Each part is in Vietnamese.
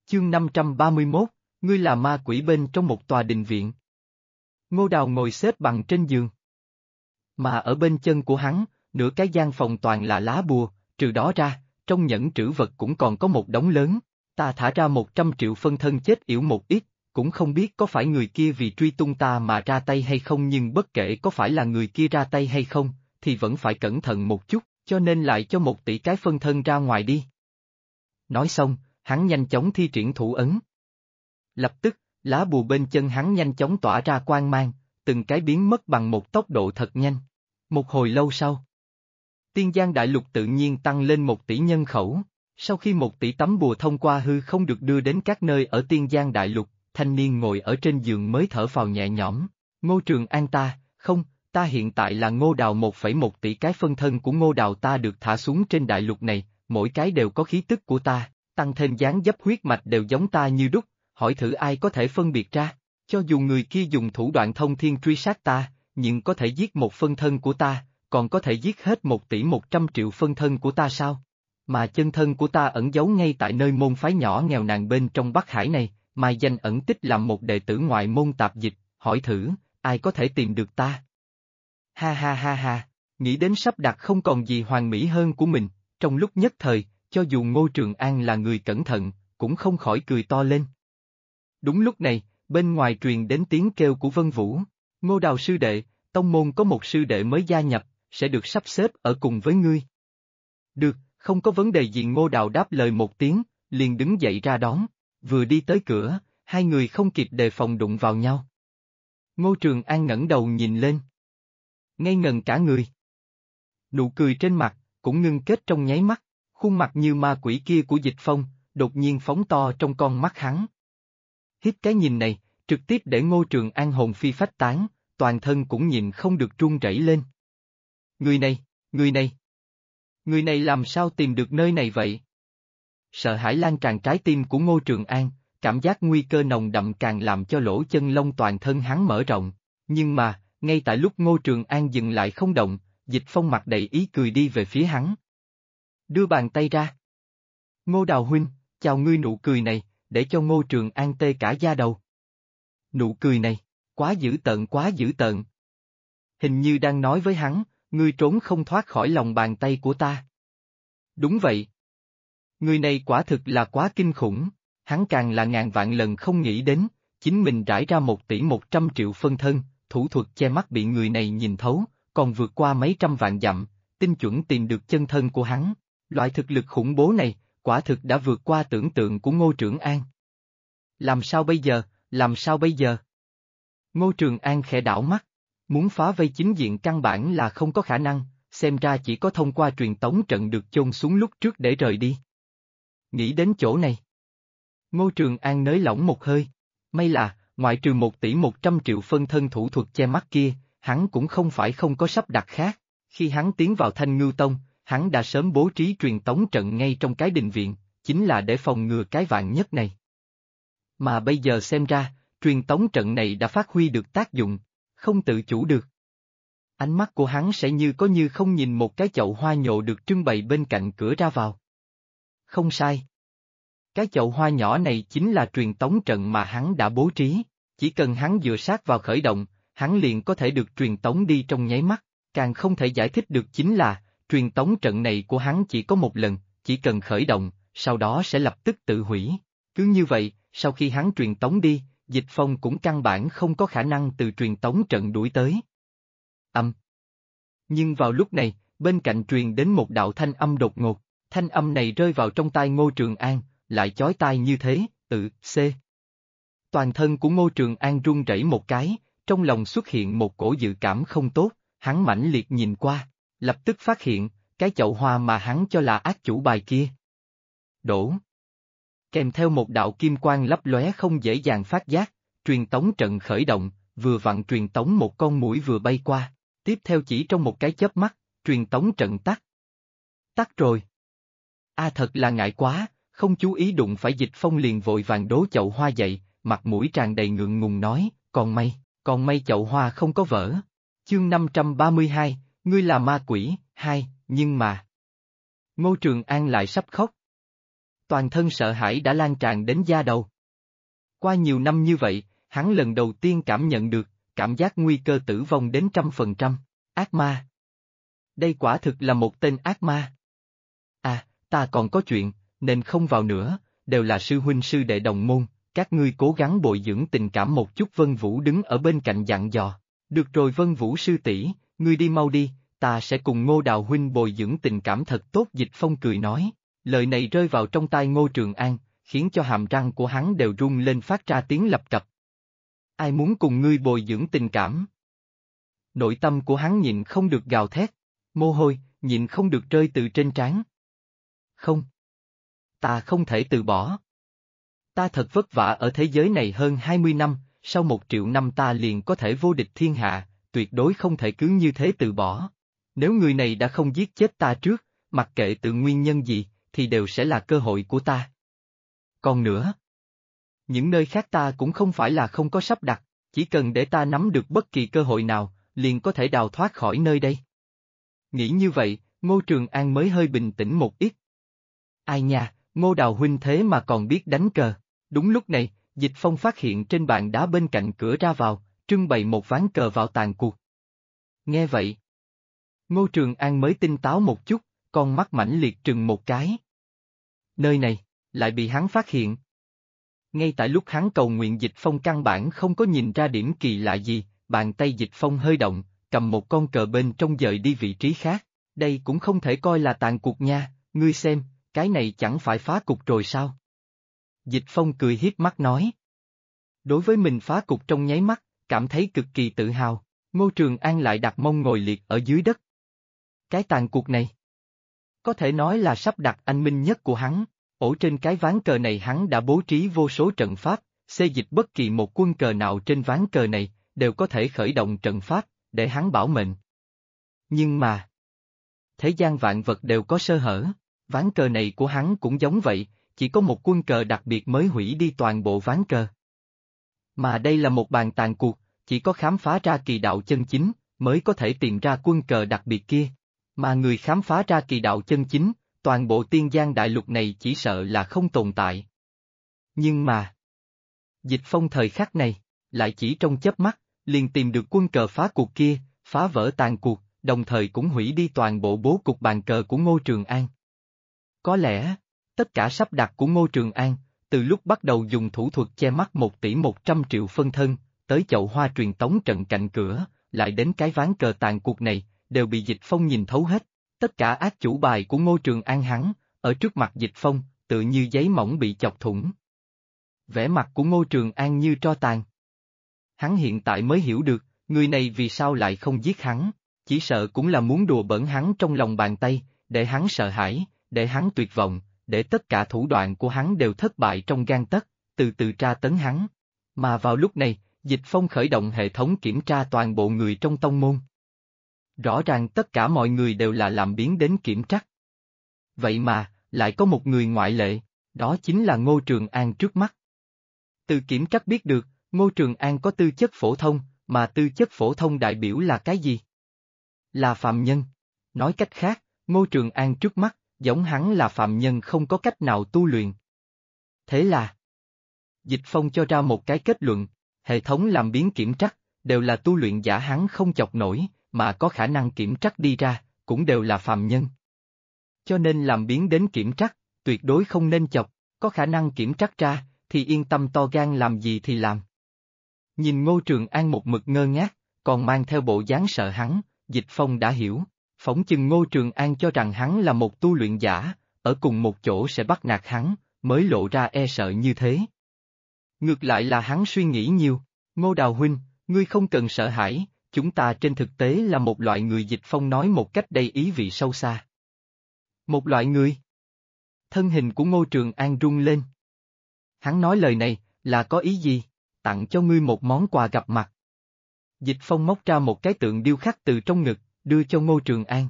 Chương 531, ngươi là ma quỷ bên trong một tòa đình viện. Ngô Đào ngồi xếp bằng trên giường. Mà ở bên chân của hắn, nửa cái gian phòng toàn là lá bùa, trừ đó ra, trong nhẫn trữ vật cũng còn có một đống lớn. Ta thả ra 100 triệu phân thân chết yểu một ít, cũng không biết có phải người kia vì truy tung ta mà ra tay hay không, nhưng bất kể có phải là người kia ra tay hay không, thì vẫn phải cẩn thận một chút, cho nên lại cho 1 tỷ cái phân thân ra ngoài đi. Nói xong, hắn nhanh chóng thi triển thủ ấn. Lập tức, lá bùa bên chân hắn nhanh chóng tỏa ra quang mang, từng cái biến mất bằng một tốc độ thật nhanh. Một hồi lâu sau, Tiên Giang Đại Lục tự nhiên tăng lên 1 tỷ nhân khẩu. Sau khi 1 tỷ tấm bùa thông qua hư không được đưa đến các nơi ở Tiên Giang Đại Lục, thanh niên ngồi ở trên giường mới thở phào nhẹ nhõm. Ngô Trường An ta hiện tại là Ngô Đào, 1,1 tỷ cái phân thân của Ngô Đào ta được thả xuống trên đại lục này, mỗi cái đều có khí tức của ta, tăng thêm dáng dấp huyết mạch đều giống ta như đúc, hỏi thử ai có thể phân biệt ra, cho dù người kia dùng thủ đoạn thông thiên truy sát ta, nhưng có thể giết một phân thân của ta, còn có thể giết hết 1 tỷ 100 triệu phân thân của ta sao? Mà chân thân của ta ẩn giấu ngay tại nơi môn phái nhỏ nghèo nàn bên trong Bắc Hải này, mai danh ẩn tích làm một đệ tử ngoại môn tạp dịch, hỏi thử, ai có thể tìm được ta? Ha ha ha ha, nghĩ đến sắp đặt không còn gì hoàn mỹ hơn của mình, trong lúc nhất thời, cho dù Ngô Trường An là người cẩn thận, cũng không khỏi cười to lên. Đúng lúc này, bên ngoài truyền đến tiếng kêu của Vân Vũ, Ngô Đào sư đệ, tông môn có một sư đệ mới gia nhập, sẽ được sắp xếp ở cùng với ngươi. Được, không có vấn đề gì. Ngô Đào đáp lời một tiếng, liền đứng dậy ra đón, vừa đi tới cửa, hai người không kịp đề phòng đụng vào nhau. Ngô Trường An ngẩng đầu nhìn lên. Ngây ngần cả người. Nụ cười trên mặt, cũng ngưng kết trong nháy mắt, khuôn mặt như ma quỷ kia của Dịch Phong, đột nhiên phóng to trong con mắt hắn. Hít cái nhìn này, trực tiếp để Ngô Trường An hồn phi phách tán, toàn thân cũng nhìn không được run rẩy lên. Người này làm sao tìm được nơi này vậy? Sợ hãi lan tràn trái tim của Ngô Trường An, cảm giác nguy cơ nồng đậm càng làm cho lỗ chân lông toàn thân hắn mở rộng, nhưng mà, ngay tại lúc Ngô Trường An dừng lại không động, Dịch Phong mặt đầy ý cười đi về phía hắn. Đưa bàn tay ra. Ngô Đào huynh, chào ngươi. Nụ cười này, để cho Ngô Trường An tê cả da đầu. Nụ cười này, quá dữ tợn. Hình như đang nói với hắn, ngươi trốn không thoát khỏi lòng bàn tay của ta. Đúng vậy. Người này quả thực là quá kinh khủng, hắn càng là ngàn vạn lần không nghĩ đến, chính mình rải ra 1 tỷ 100 triệu phân thân, thủ thuật che mắt bị người này nhìn thấu, còn vượt qua mấy trăm vạn dặm, tinh chuẩn tìm được chân thân của hắn. Loại thực lực khủng bố này, quả thực đã vượt qua tưởng tượng của Ngô Trường An. Làm sao bây giờ? Ngô Trường An khẽ đảo mắt, muốn phá vây chính diện căn bản là không có khả năng, xem ra chỉ có thông qua truyền tống trận được chôn xuống lúc trước để rời đi. Nghĩ đến chỗ này, Ngô Trường An nới lỏng một hơi, may là, ngoại trừ 1 tỷ 100 triệu phân thân thủ thuật che mắt kia, hắn cũng không phải không có sắp đặt khác. Khi hắn tiến vào Thanh Ngưu Tông, hắn đã sớm bố trí truyền tống trận ngay trong cái đình viện, chính là để phòng ngừa cái vạn nhất này. Mà bây giờ xem ra, truyền tống trận này đã phát huy được tác dụng, không tự chủ được. Ánh mắt của hắn sẽ như có như không nhìn một cái chậu hoa nhộ được trưng bày bên cạnh cửa ra vào. Không sai. Cái chậu hoa nhỏ này chính là truyền tống trận mà hắn đã bố trí, chỉ cần hắn dựa sát vào khởi động, hắn liền có thể được truyền tống đi trong nháy mắt, càng không thể giải thích được chính là, truyền tống trận này của hắn chỉ có một lần, chỉ cần khởi động, sau đó sẽ lập tức tự hủy. Cứ như vậy, sau khi hắn truyền tống đi, Dịch Phong cũng căn bản không có khả năng từ truyền tống trận đuổi tới. Nhưng vào lúc này, bên cạnh truyền đến một đạo thanh âm đột ngột, thanh âm này rơi vào trong tai Ngô Trường An, lại chói tai như thế, Toàn thân của Ngô Trường An run rẩy một cái, trong lòng xuất hiện một cổ dự cảm không tốt, hắn mãnh liệt nhìn qua, lập tức phát hiện, cái chậu hoa mà hắn cho là ác chủ bài kia. Đổ. Kèm theo một đạo kim quang lấp lóe không dễ dàng phát giác, truyền tống trận khởi động, vừa vặn truyền tống một con muỗi vừa bay qua, tiếp theo chỉ trong một cái chớp mắt, truyền tống trận tắt. Tắt rồi. Thật là ngại quá, không chú ý đụng phải Dịch Phong liền vội vàng đố chậu hoa dậy, mặt mũi tràn đầy ngượng ngùng nói, còn may chậu hoa không có vỡ. Chương 532, ngươi là ma quỷ, 2, nhưng mà... Ngô Trường An lại sắp khóc. toàn thân sợ hãi đã lan tràn đến da đầu. Qua nhiều năm như vậy, hắn lần đầu tiên cảm nhận được, cảm giác nguy cơ tử vong đến 100%. Ác ma. Đây quả thực là một tên ác ma. À, ta còn có chuyện, nên không vào nữa, đều là sư huynh sư đệ đồng môn, các ngươi cố gắng bồi dưỡng tình cảm một chút. Vân Vũ đứng ở bên cạnh dặn dò. Được rồi Vân Vũ sư tỷ, ngươi đi mau đi, ta sẽ cùng Ngô Đào huynh bồi dưỡng tình cảm thật tốt. Dịch Phong cười nói, lời này rơi vào trong tai Ngô Trường An, khiến cho hàm răng của hắn đều rung lên phát ra tiếng lập cập. Ai muốn cùng ngươi bồi dưỡng tình cảm? Nội tâm của hắn nhịn không được gào thét, mồ hôi, nhịn không được rơi từ trên trán. Không. Ta không thể từ bỏ. Ta thật vất vả ở thế giới này hơn 20 năm, sau 1 triệu năm ta liền có thể vô địch thiên hạ, tuyệt đối không thể cứ như thế từ bỏ. Nếu người này đã không giết chết ta trước, mặc kệ tự nguyên nhân gì, thì đều sẽ là cơ hội của ta. Còn nữa, những nơi khác ta cũng không phải là không có sắp đặt, chỉ cần để ta nắm được bất kỳ cơ hội nào, liền có thể đào thoát khỏi nơi đây. Nghĩ như vậy, Ngô Trường An mới hơi bình tĩnh một ít. Ai nha, Ngô Đào huynh thế mà còn biết đánh cờ. Đúng lúc này, Dịch Phong phát hiện trên bàn đá bên cạnh cửa ra vào, trưng bày một ván cờ vào tàn cuộc. Nghe vậy, Ngô Trường An mới tinh táo một chút, con mắt mãnh liệt trừng một cái. Nơi này, lại bị hắn phát hiện. Ngay tại lúc hắn cầu nguyện Dịch Phong căn bản không có nhìn ra điểm kỳ lạ gì, bàn tay Dịch Phong hơi động, cầm một con cờ bên trong dời đi vị trí khác. Đây cũng không thể coi là tàn cuộc nha, ngươi xem, cái này chẳng phải phá cục rồi sao? Dịch Phong cười hiếp mắt nói. Đối với mình phá cục trong nháy mắt, cảm thấy cực kỳ tự hào, Ngô Trường An lại đặt mông ngồi liệt ở dưới đất. Cái tàn cuộc này, có thể nói là sắp đặt anh minh nhất của hắn, ổ trên cái ván cờ này hắn đã bố trí vô số trận pháp, xê dịch bất kỳ một quân cờ nào trên ván cờ này, đều có thể khởi động trận pháp, để hắn bảo mệnh. Nhưng mà, thế gian vạn vật đều có sơ hở, ván cờ này của hắn cũng giống vậy, chỉ có một quân cờ đặc biệt mới hủy đi toàn bộ ván cờ. Mà đây là một bàn tàn cuộc, chỉ có khám phá ra kỳ đạo chân chính, mới có thể tìm ra quân cờ đặc biệt kia. Mà người khám phá ra kỳ đạo chân chính, toàn bộ tiên giang đại lục này chỉ sợ là không tồn tại. Nhưng mà, Dịch Phong thời khắc này, lại chỉ trong chớp mắt, liền tìm được quân cờ phá cuộc kia, phá vỡ tàn cuộc, đồng thời cũng hủy đi toàn bộ bố cục bàn cờ của Ngô Trường An. Có lẽ, tất cả sắp đặt của Ngô Trường An, từ lúc bắt đầu dùng thủ thuật che mắt 1 tỷ 100 triệu phân thân, tới chậu hoa truyền tống trận cạnh cửa, lại đến cái ván cờ tàn cuộc này, đều bị Dịch Phong nhìn thấu hết. Tất cả ác chủ bài của Ngô Trường An hắn, ở trước mặt Dịch Phong, tự như giấy mỏng bị chọc thủng. Vẻ mặt của Ngô Trường An như tro tàn. Hắn hiện tại mới hiểu được, người này vì sao lại không giết hắn, chỉ sợ cũng là muốn đùa bỡn hắn trong lòng bàn tay, để hắn sợ hãi, để hắn tuyệt vọng, để tất cả thủ đoạn của hắn đều thất bại trong gang tấc, từ từ tra tấn hắn. Mà vào lúc này, Dịch Phong khởi động hệ thống kiểm tra toàn bộ người trong tông môn. Rõ ràng tất cả mọi người đều là làm biến đến kiểm trắc. Vậy mà, lại có một người ngoại lệ, đó chính là Ngô Trường An trước mắt. Từ kiểm trắc biết được, Ngô Trường An có tư chất phổ thông, mà tư chất phổ thông đại biểu là cái gì? Là phàm nhân. Nói cách khác, Ngô Trường An trước mắt, giống hắn là phàm nhân không có cách nào tu luyện. Thế là, Dịch Phong cho ra một cái kết luận, hệ thống làm biến kiểm trắc, đều là tu luyện giả hắn không chọc nổi, mà có khả năng kiểm trắc đi ra, cũng đều là phàm nhân. Cho nên làm biến đến kiểm trắc, tuyệt đối không nên chọc, có khả năng kiểm trắc ra, thì yên tâm to gan làm gì thì làm. Nhìn Ngô Trường An một mực ngơ ngác, còn mang theo bộ dáng sợ hắn, Dịch Phong đã hiểu, phỏng chừng Ngô Trường An cho rằng hắn là một tu luyện giả, ở cùng một chỗ sẽ bắt nạt hắn, mới lộ ra e sợ như thế. Ngược lại là hắn suy nghĩ nhiều, Ngô Đào huynh, ngươi không cần sợ hãi, chúng ta trên thực tế là một loại người. Dịch Phong nói một cách đầy ý vị sâu xa. Một loại người? Thân hình của Ngô Trường An rung lên. Hắn nói lời này, là có ý gì? Tặng cho ngươi một món quà gặp mặt. Dịch Phong móc ra một cái tượng điêu khắc từ trong ngực, đưa cho Ngô Trường An.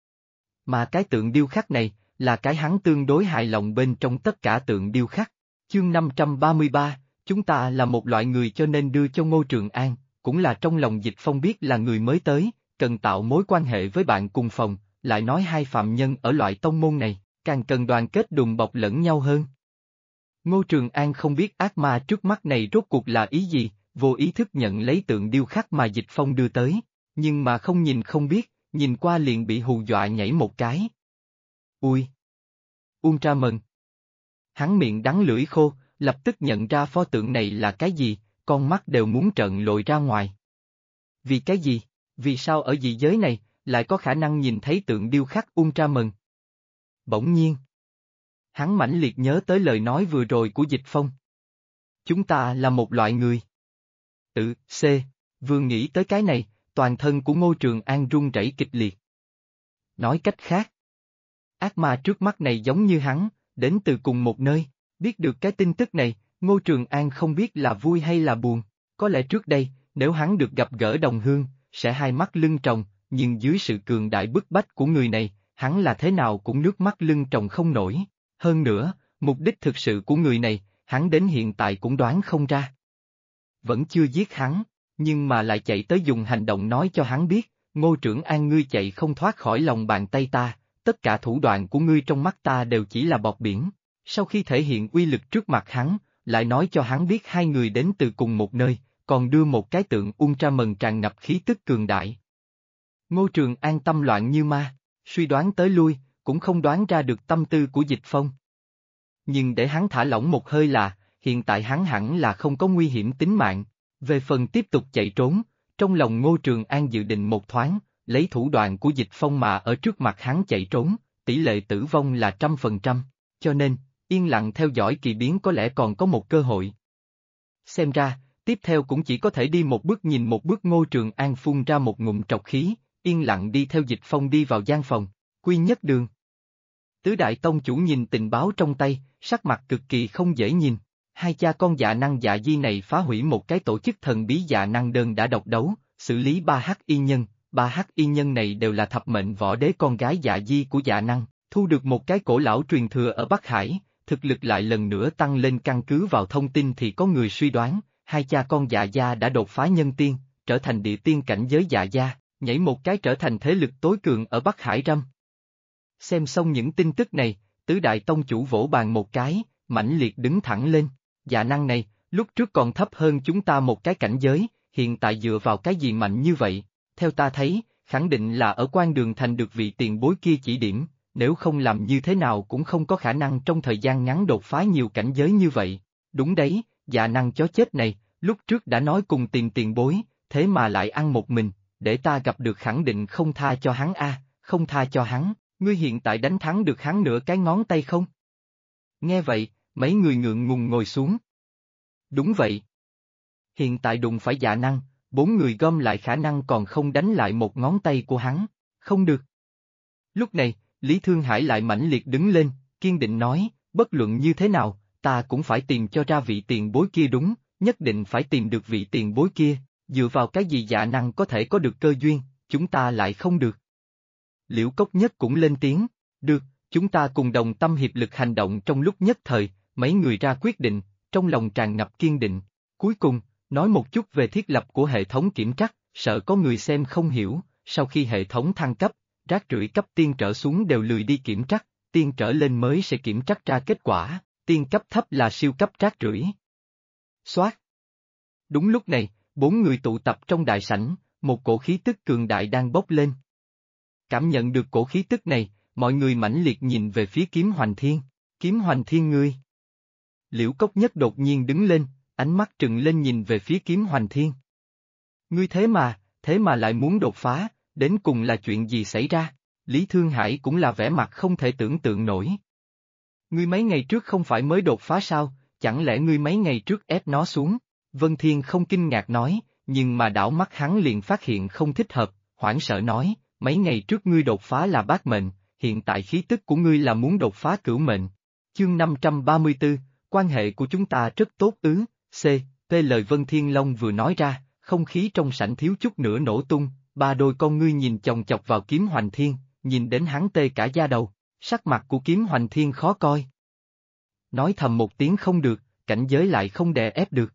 Mà cái tượng điêu khắc này, là cái hắn tương đối hài lòng bên trong tất cả tượng điêu khắc. Chương 533, chúng ta là một loại người cho nên đưa cho Ngô Trường An, cũng là trong lòng Dịch Phong biết là người mới tới, cần tạo mối quan hệ với bạn cùng phòng, lại nói hai phạm nhân ở loại tông môn này, càng cần đoàn kết đùm bọc lẫn nhau hơn. Ngô Trường An không biết ác ma trước mắt này rốt cuộc là ý gì, vô ý thức nhận lấy tượng điêu khắc mà Dịch Phong đưa tới, nhưng mà không nhìn không biết, nhìn qua liền bị hù dọa nhảy một cái. Ui! Ultraman! Hắn miệng đắng lưỡi khô, lập tức nhận ra pho tượng này là cái gì, con mắt đều muốn trợn lồi ra ngoài. Vì cái gì? Vì sao ở dị giới này, lại có khả năng nhìn thấy tượng điêu khắc Ultraman? Bỗng nhiên. Hắn mãnh liệt nhớ tới lời nói vừa rồi của Dịch Phong. Chúng ta là một loại người. Vừa nghĩ tới cái này, toàn thân của Ngô Trường An run rẩy kịch liệt. Nói cách khác, ác ma trước mắt này giống như hắn, đến từ cùng một nơi. Biết được cái tin tức này, Ngô Trường An không biết là vui hay là buồn. Có lẽ trước đây, nếu hắn được gặp gỡ đồng hương, sẽ hai mắt lưng tròng, nhưng dưới sự cường đại bức bách của người này, hắn là thế nào cũng nước mắt lưng tròng không nổi. Hơn nữa, mục đích thực sự của người này, hắn đến hiện tại cũng đoán không ra. Vẫn chưa giết hắn, nhưng mà lại chạy tới dùng hành động nói cho hắn biết, Ngô Trưởng An ngươi chạy không thoát khỏi lòng bàn tay ta, tất cả thủ đoạn của ngươi trong mắt ta đều chỉ là bọt biển. Sau khi thể hiện uy lực trước mặt hắn, lại nói cho hắn biết hai người đến từ cùng một nơi, còn đưa một cái tượng Ultraman tràn ngập khí tức cường đại. Ngô Trường An tâm loạn như ma, suy đoán tới lui, cũng không đoán ra được tâm tư của Dịch Phong. Nhưng để hắn thả lỏng một hơi là, hiện tại hắn hẳn là không có nguy hiểm tính mạng. Về phần tiếp tục chạy trốn, trong lòng Ngô Trường An dự định một thoáng, lấy thủ đoạn của Dịch Phong mà ở trước mặt hắn chạy trốn, tỷ lệ tử vong là 100%, cho nên, yên lặng theo dõi kỳ biến có lẽ còn có một cơ hội. Xem ra, tiếp theo cũng chỉ có thể đi một bước nhìn một bước. Ngô Trường An phun ra một ngụm trọc khí, yên lặng đi theo Dịch Phong đi vào gian phòng, Quy Nhất Đường. Tứ Đại Tông chủ nhìn tình báo trong tay, sắc mặt cực kỳ không dễ nhìn. Hai cha con dạ năng dạ di này phá hủy một cái tổ chức thần bí dạ năng đơn đã độc đấu, xử lý 3 hắc y nhân, 3 hắc y nhân này đều là thập mệnh võ đế con gái dạ di của dạ năng, thu được một cái cổ lão truyền thừa ở Bắc Hải, thực lực lại lần nữa tăng lên. Căn cứ vào thông tin thì có người suy đoán, hai cha con dạ gia đã đột phá nhân tiên, trở thành địa tiên cảnh giới dạ gia, nhảy một cái trở thành thế lực tối cường ở Bắc Hải Râm. Xem xong những tin tức này, tứ đại tông chủ vỗ bàn một cái, mãnh liệt đứng thẳng lên. Dạ năng này, lúc trước còn thấp hơn chúng ta một cái cảnh giới, hiện tại dựa vào cái gì mạnh như vậy? Theo ta thấy, khẳng định là ở quan đường thành được vị tiền bối kia chỉ điểm, nếu không làm như thế nào cũng không có khả năng trong thời gian ngắn đột phá nhiều cảnh giới như vậy. Đúng đấy, dạ năng chó chết này, lúc trước đã nói cùng tìm tiền bối, thế mà lại ăn một mình, để ta gặp được khẳng định không tha cho hắn không tha cho hắn, ngươi hiện tại đánh thắng được hắn nửa cái ngón tay không? Nghe vậy, mấy người ngượng ngùng ngồi xuống. Đúng vậy. Hiện tại đụng phải dạ năng, 4 người gom lại khả năng còn không đánh lại một ngón tay của hắn, không được. Lúc này, Lý Thương Hải lại mãnh liệt đứng lên, kiên định nói, bất luận như thế nào, ta cũng phải tìm cho ra vị tiền bối kia đúng, nhất định phải tìm được vị tiền bối kia, dựa vào cái gì dạ năng có thể có được cơ duyên, chúng ta lại không được. Liễu Cốc Nhất cũng lên tiếng, được, chúng ta cùng đồng tâm hiệp lực hành động. Trong lúc nhất thời, mấy người ra quyết định, trong lòng tràn ngập kiên định. Cuối cùng, nói một chút về thiết lập của hệ thống kiểm trắc, sợ có người xem không hiểu, sau khi hệ thống thăng cấp, rác rưởi cấp tiên trở xuống đều lười đi kiểm trắc, tiên trở lên mới sẽ kiểm trắc ra kết quả, tiên cấp thấp là siêu cấp rác rưởi. Xoát. Đúng lúc này, 4 người tụ tập trong đại sảnh, một cổ khí tức cường đại đang bốc lên. Cảm nhận được cổ khí tức này, mọi người mãnh liệt nhìn về phía Kiếm Hoành Thiên. Kiếm Hoành Thiên ngươi. Liễu Cốc Nhất đột nhiên đứng lên, ánh mắt trừng lên nhìn về phía Kiếm Hoành Thiên. Ngươi thế mà lại muốn đột phá, đến cùng là chuyện gì xảy ra? Lý Thương Hải cũng là vẻ mặt không thể tưởng tượng nổi. Ngươi mấy ngày trước không phải mới đột phá sao, chẳng lẽ ngươi mấy ngày trước ép nó xuống? Vân Thiên không kinh ngạc nói, nhưng mà đảo mắt hắn liền phát hiện không thích hợp, hoảng sợ nói, mấy ngày trước ngươi đột phá là bát mệnh, hiện tại khí tức của ngươi là muốn đột phá cửu mệnh. Chương 534, quan hệ của chúng ta rất tốt ứ, lời Vân Thiên Long vừa nói ra, không khí trong sảnh thiếu chút nữa nổ tung, 3 đôi con ngươi nhìn chòng chọc vào Kiếm Hoành Thiên, nhìn đến hắn tê cả da đầu, sắc mặt của Kiếm Hoành Thiên khó coi. Nói thầm một tiếng không được, cảnh giới lại không đè ép được.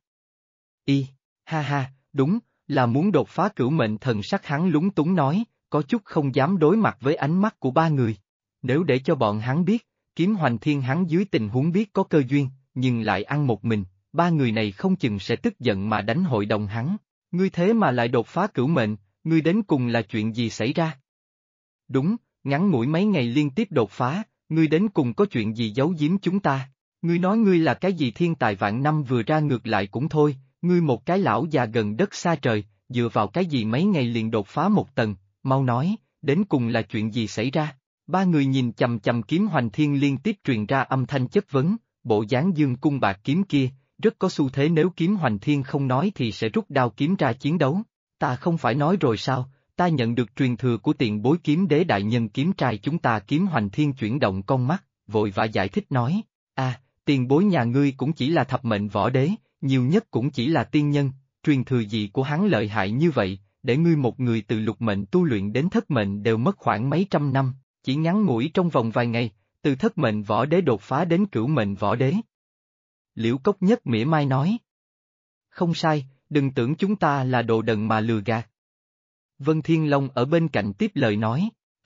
Ha, đúng, là muốn đột phá cửu mệnh. Thần sắc hắn lúng túng nói, có chút không dám đối mặt với ánh mắt của 3 người. Nếu để cho bọn hắn biết, Kiếm Hoành Thiên hắn dưới tình huống biết có cơ duyên, nhưng lại ăn một mình, ba người này không chừng sẽ tức giận mà đánh hội đồng hắn. Ngươi thế mà lại đột phá cửu mệnh, ngươi đến cùng là chuyện gì xảy ra? Đúng, ngắn ngủi mấy ngày liên tiếp đột phá, ngươi đến cùng có chuyện gì giấu giếm chúng ta? Ngươi nói ngươi là cái gì thiên tài vạn năm vừa ra ngược lại cũng thôi, ngươi một cái lão già gần đất xa trời, dựa vào cái gì mấy ngày liền đột phá một tầng, mau nói, đến cùng là chuyện gì xảy ra? Ba người nhìn chầm chầm kiếm hoành thiên liên tiếp truyền ra âm thanh chất vấn, bộ dáng dương cung bạc kiếm kia, rất có xu thế nếu kiếm hoành thiên không nói thì sẽ rút đao kiếm ra chiến đấu. Ta không phải nói rồi sao, ta nhận được truyền thừa của tiền bối kiếm đế đại nhân kiếm trai chúng ta kiếm hoành thiên chuyển động con mắt, vội vã giải thích nói, tiền bối nhà ngươi cũng chỉ là thập mệnh võ đế, nhiều nhất cũng chỉ là tiên nhân, truyền thừa gì của hắn lợi hại như vậy, để ngươi một người từ lục mệnh tu luyện đến thất mệnh đều mất khoảng mấy trăm năm, chỉ ngắn ngủi trong vòng vài ngày, từ thất mệnh võ đế đột phá đến cửu mệnh võ đế. Liễu Cốc Nhất mỉa mai nói. Không sai, đừng tưởng chúng ta là đồ đần mà lừa gạt. Vân Thiên Long ở bên cạnh tiếp lời nói,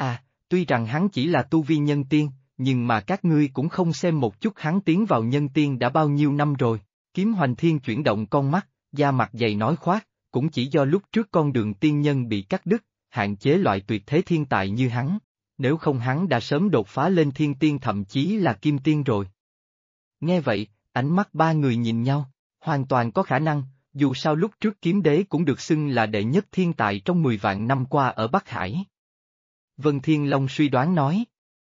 tuy rằng hắn chỉ là tu vi nhân tiên, nhưng mà các ngươi cũng không xem một chút hắn tiến vào nhân tiên đã bao nhiêu năm rồi. Kiếm Hoành Thiên chuyển động con mắt, da mặt dày nói khoác, cũng chỉ do lúc trước con đường tiên nhân bị cắt đứt, hạn chế loại tuyệt thế thiên tài như hắn. Nếu không hắn đã sớm đột phá lên thiên tiên thậm chí là kim tiên rồi. Nghe vậy, ánh mắt ba người nhìn nhau, hoàn toàn có khả năng, dù sao lúc trước kiếm đế cũng được xưng là đệ nhất thiên tài trong 10 vạn năm qua ở Bắc Hải. Vân Thiên Long suy đoán nói.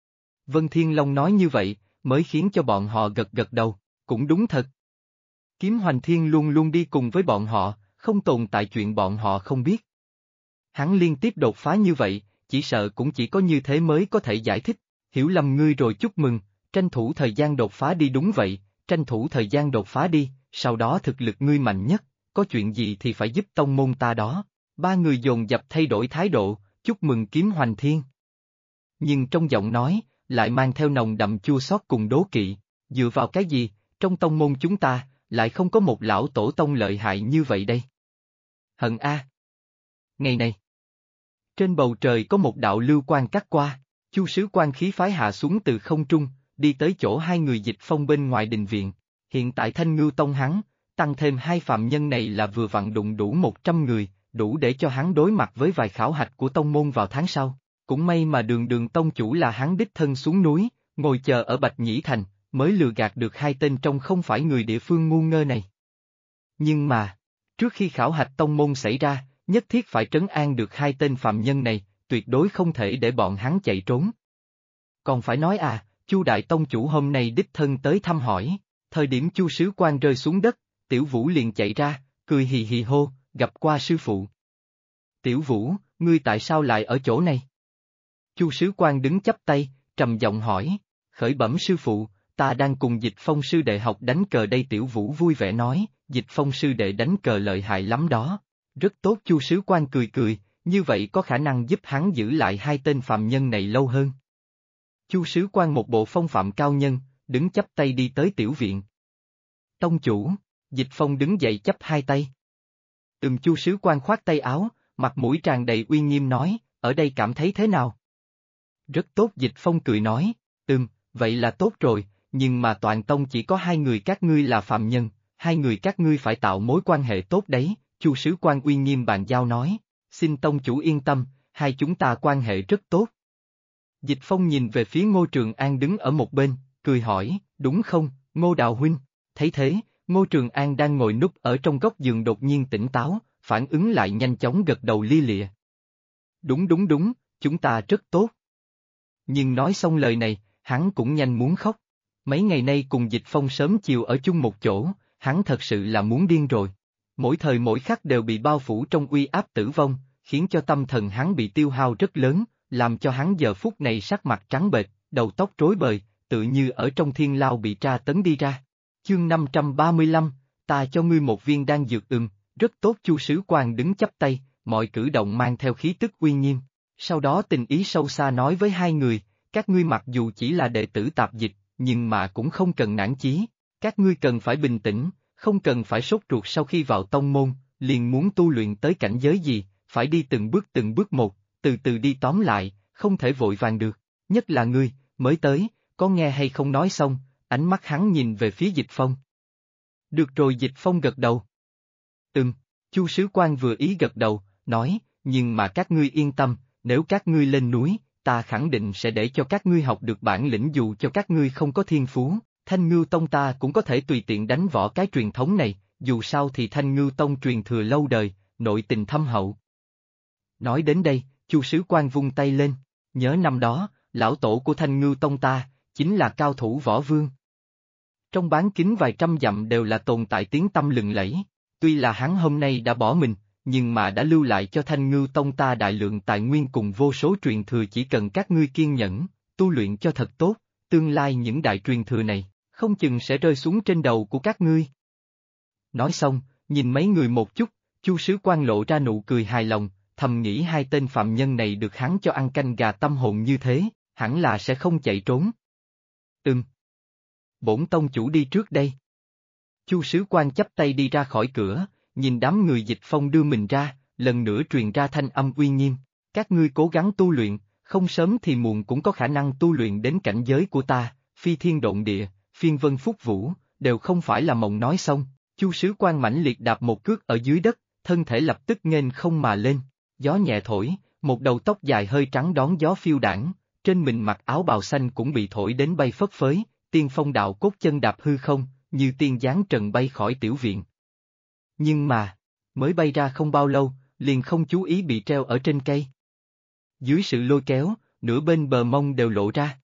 Vân Thiên Long nói như vậy, mới khiến cho bọn họ gật gật đầu, cũng đúng thật. Kiếm Hoành Thiên luôn luôn đi cùng với bọn họ, không tồn tại chuyện bọn họ không biết. Hắn liên tiếp đột phá như vậy, chỉ sợ cũng chỉ có như thế mới có thể giải thích, hiểu lầm ngươi rồi chúc mừng, tranh thủ thời gian đột phá đi đúng vậy, tranh thủ thời gian đột phá đi, sau đó thực lực ngươi mạnh nhất, có chuyện gì thì phải giúp tông môn ta đó. Ba người dồn dập thay đổi thái độ, chúc mừng Kiếm Hoành Thiên. Nhưng trong giọng nói, lại mang theo nồng đậm chua xót cùng đố kỵ, dựa vào cái gì, trong tông môn chúng ta, lại không có một lão tổ tông lợi hại như vậy đây. Hận a. Ngày này, trên bầu trời có một đạo lưu quang cắt qua, Chu sứ quan khí phái hạ xuống từ không trung, đi tới chỗ hai người Dịch Phong bên ngoài đình viện. Hiện tại Thanh Ngưu Tông hắn, tăng thêm hai phạm nhân này là vừa vặn đụng đủ 100 người, đủ để cho hắn đối mặt với vài khảo hạch của tông môn vào tháng sau. Cũng may mà Đường tông chủ là hắn đích thân xuống núi, ngồi chờ ở Bạch Nhĩ Thành, mới lừa gạt được hai tên trong không phải người địa phương ngu ngơ này. Nhưng mà, trước khi khảo hạch tông môn xảy ra, nhất thiết phải trấn an được hai tên phạm nhân này, tuyệt đối không thể để bọn hắn chạy trốn. Còn phải nói Chu đại tông chủ hôm nay đích thân tới thăm hỏi, thời điểm Chu sứ quan rơi xuống đất, Tiểu Vũ liền chạy ra, cười hì hì hô, gặp qua sư phụ. Tiểu Vũ, ngươi tại sao lại ở chỗ này? Chu sứ quan đứng chắp tay, trầm giọng hỏi, khởi bẩm sư phụ, ta đang cùng Dịch Phong sư đệ học đánh cờ đây. Tiểu Vũ vui vẻ nói, Dịch Phong sư đệ đánh cờ lợi hại lắm đó. Rất tốt. Chu sứ quan cười cười, như vậy có khả năng giúp hắn giữ lại hai tên phạm nhân này lâu hơn. Chu sứ quan một bộ phong phạm cao nhân, đứng chắp tay đi tới tiểu viện. Tông chủ, Dịch Phong đứng dậy chắp hai tay. Chu sứ quan khoát tay áo, mặt mũi tràn đầy uy nghiêm nói, ở đây cảm thấy thế nào? Rất tốt. Dịch Phong cười nói, vậy là tốt rồi, nhưng mà toàn tông chỉ có hai người các ngươi là phạm nhân, hai người các ngươi phải tạo mối quan hệ tốt đấy. Chu sứ quan uy nghiêm bàn giao nói, xin tông chủ yên tâm, hai chúng ta quan hệ rất tốt. Dịch Phong nhìn về phía Ngô Trường An đứng ở một bên, cười hỏi, đúng không, Ngô Đạo huynh? Thấy thế, Ngô Trường An đang ngồi núp ở trong góc giường đột nhiên tỉnh táo, phản ứng lại nhanh chóng gật đầu lia lịa. Đúng, chúng ta rất tốt. Nhưng nói xong lời này, hắn cũng nhanh muốn khóc. Mấy ngày nay cùng Dịch Phong sớm chiều ở chung một chỗ, hắn thật sự là muốn điên rồi. Mỗi thời mỗi khắc đều bị bao phủ trong uy áp tử vong, khiến cho tâm thần hắn bị tiêu hao rất lớn, làm cho hắn giờ phút này sắc mặt trắng bệch, đầu tóc rối bời, tự như ở trong thiên lao bị tra tấn đi ra. Chương 535, ta cho ngươi một viên đan dược. Rất tốt. Chu sứ quan đứng chắp tay, mọi cử động mang theo khí tức uy nghiêm. Sau đó tình ý sâu xa nói với hai người, các ngươi mặc dù chỉ là đệ tử tạp dịch, nhưng mà cũng không cần nản chí, các ngươi cần phải bình tĩnh, không cần phải sốt ruột sau khi vào tông môn, liền muốn tu luyện tới cảnh giới gì, phải đi từng bước một, từ từ đi tóm lại, không thể vội vàng được, nhất là ngươi, mới tới, có nghe hay không nói xong, ánh mắt hắn nhìn về phía Dịch Phong. Được rồi, Dịch Phong gật đầu. Chu sứ quan vừa ý gật đầu, nói, nhưng mà các ngươi yên tâm, nếu các ngươi lên núi, ta khẳng định sẽ để cho các ngươi học được bản lĩnh dù cho các ngươi không có thiên phú, Thanh Ngưu Tông ta cũng có thể tùy tiện đánh võ cái truyền thống này, dù sao thì Thanh Ngưu Tông truyền thừa lâu đời, nội tình thâm hậu. Nói đến đây, Chu sứ quan vung tay lên, nhớ năm đó, lão tổ của Thanh Ngưu Tông ta, chính là cao thủ võ vương. Trong bán kính vài trăm dặm đều là tồn tại tiếng tăm lừng lẫy, tuy là hắn hôm nay đã bỏ mình, nhưng mà đã lưu lại cho Thanh Ngưu Tông ta đại lượng tài nguyên cùng vô số truyền thừa, chỉ cần các ngươi kiên nhẫn, tu luyện cho thật tốt, tương lai những đại truyền thừa này, không chừng sẽ rơi xuống trên đầu của các ngươi. Nói xong, nhìn mấy người một chút, Chu sứ quan lộ ra nụ cười hài lòng, thầm nghĩ hai tên phạm nhân này được hắn cho ăn canh gà tâm hồn như thế, hẳn là sẽ không chạy trốn. Bổn tông chủ đi trước đây. Chu sứ quan chắp tay đi ra khỏi cửa, nhìn đám người Dịch Phong đưa mình ra, lần nữa truyền ra thanh âm uy nghiêm, các ngươi cố gắng tu luyện, không sớm thì muộn cũng có khả năng tu luyện đến cảnh giới của ta, phi thiên độn địa, phiên vân phúc vũ, đều không phải là mộng nói xong. Chu sứ quan mãnh liệt đạp một cước ở dưới đất, thân thể lập tức nghênh không mà lên, gió nhẹ thổi, một đầu tóc dài hơi trắng đón gió phiêu đãng, trên mình mặc áo bào xanh cũng bị thổi đến bay phất phới, tiên phong đạo cốt chân đạp hư không, như tiên giáng trần bay khỏi tiểu viện. Nhưng mà, mới bay ra không bao lâu, liền không chú ý bị treo ở trên cây. Dưới sự lôi kéo, nửa bên bờ mông đều lộ ra.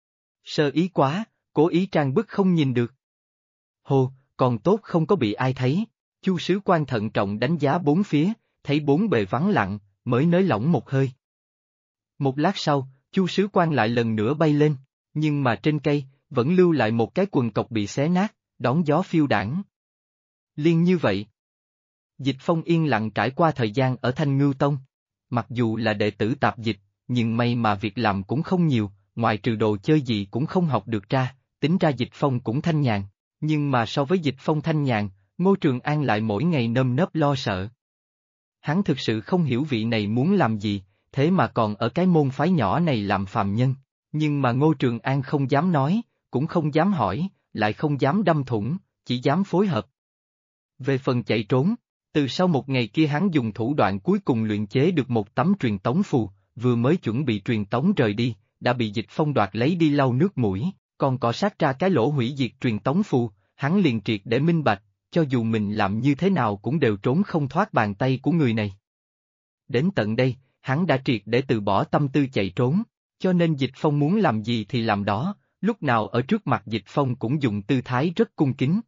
Sơ ý quá, cố ý trang bức không nhìn được. Hồ, còn tốt không có bị ai thấy. Chu sứ quan thận trọng đánh giá bốn phía, thấy bốn bề vắng lặng, mới nới lỏng một hơi. Một lát sau, Chu sứ quan lại lần nữa bay lên, nhưng mà trên cây, vẫn lưu lại một cái quần cộc bị xé nát, đón gió phiêu đãng. Liên như vậy, Dịch Phong yên lặng trải qua thời gian ở Thanh Ngưu Tông. Mặc dù là đệ tử tạp dịch, nhưng may mà việc làm cũng không nhiều, ngoài trừ đồ chơi gì cũng không học được ra, tính ra Dịch Phong cũng thanh nhàn. Nhưng mà so với Dịch Phong thanh nhàn, Ngô Trường An lại mỗi ngày nơm nớp lo sợ. Hắn thực sự không hiểu vị này muốn làm gì, thế mà còn ở cái môn phái nhỏ này làm phàm nhân. Nhưng mà Ngô Trường An không dám nói, cũng không dám hỏi, lại không dám đâm thủng, chỉ dám phối hợp. Về phần chạy trốn, từ sau một ngày kia hắn dùng thủ đoạn cuối cùng luyện chế được một tấm truyền tống phù, vừa mới chuẩn bị truyền tống rời đi, đã bị Dịch Phong đoạt lấy đi lau nước mũi, còn cọ sát ra cái lỗ hủy diệt truyền tống phù, hắn liền triệt để minh bạch, cho dù mình làm như thế nào cũng đều trốn không thoát bàn tay của người này. Đến tận đây, hắn đã triệt để từ bỏ tâm tư chạy trốn, cho nên Dịch Phong muốn làm gì thì làm đó, lúc nào ở trước mặt Dịch Phong cũng dùng tư thái rất cung kính.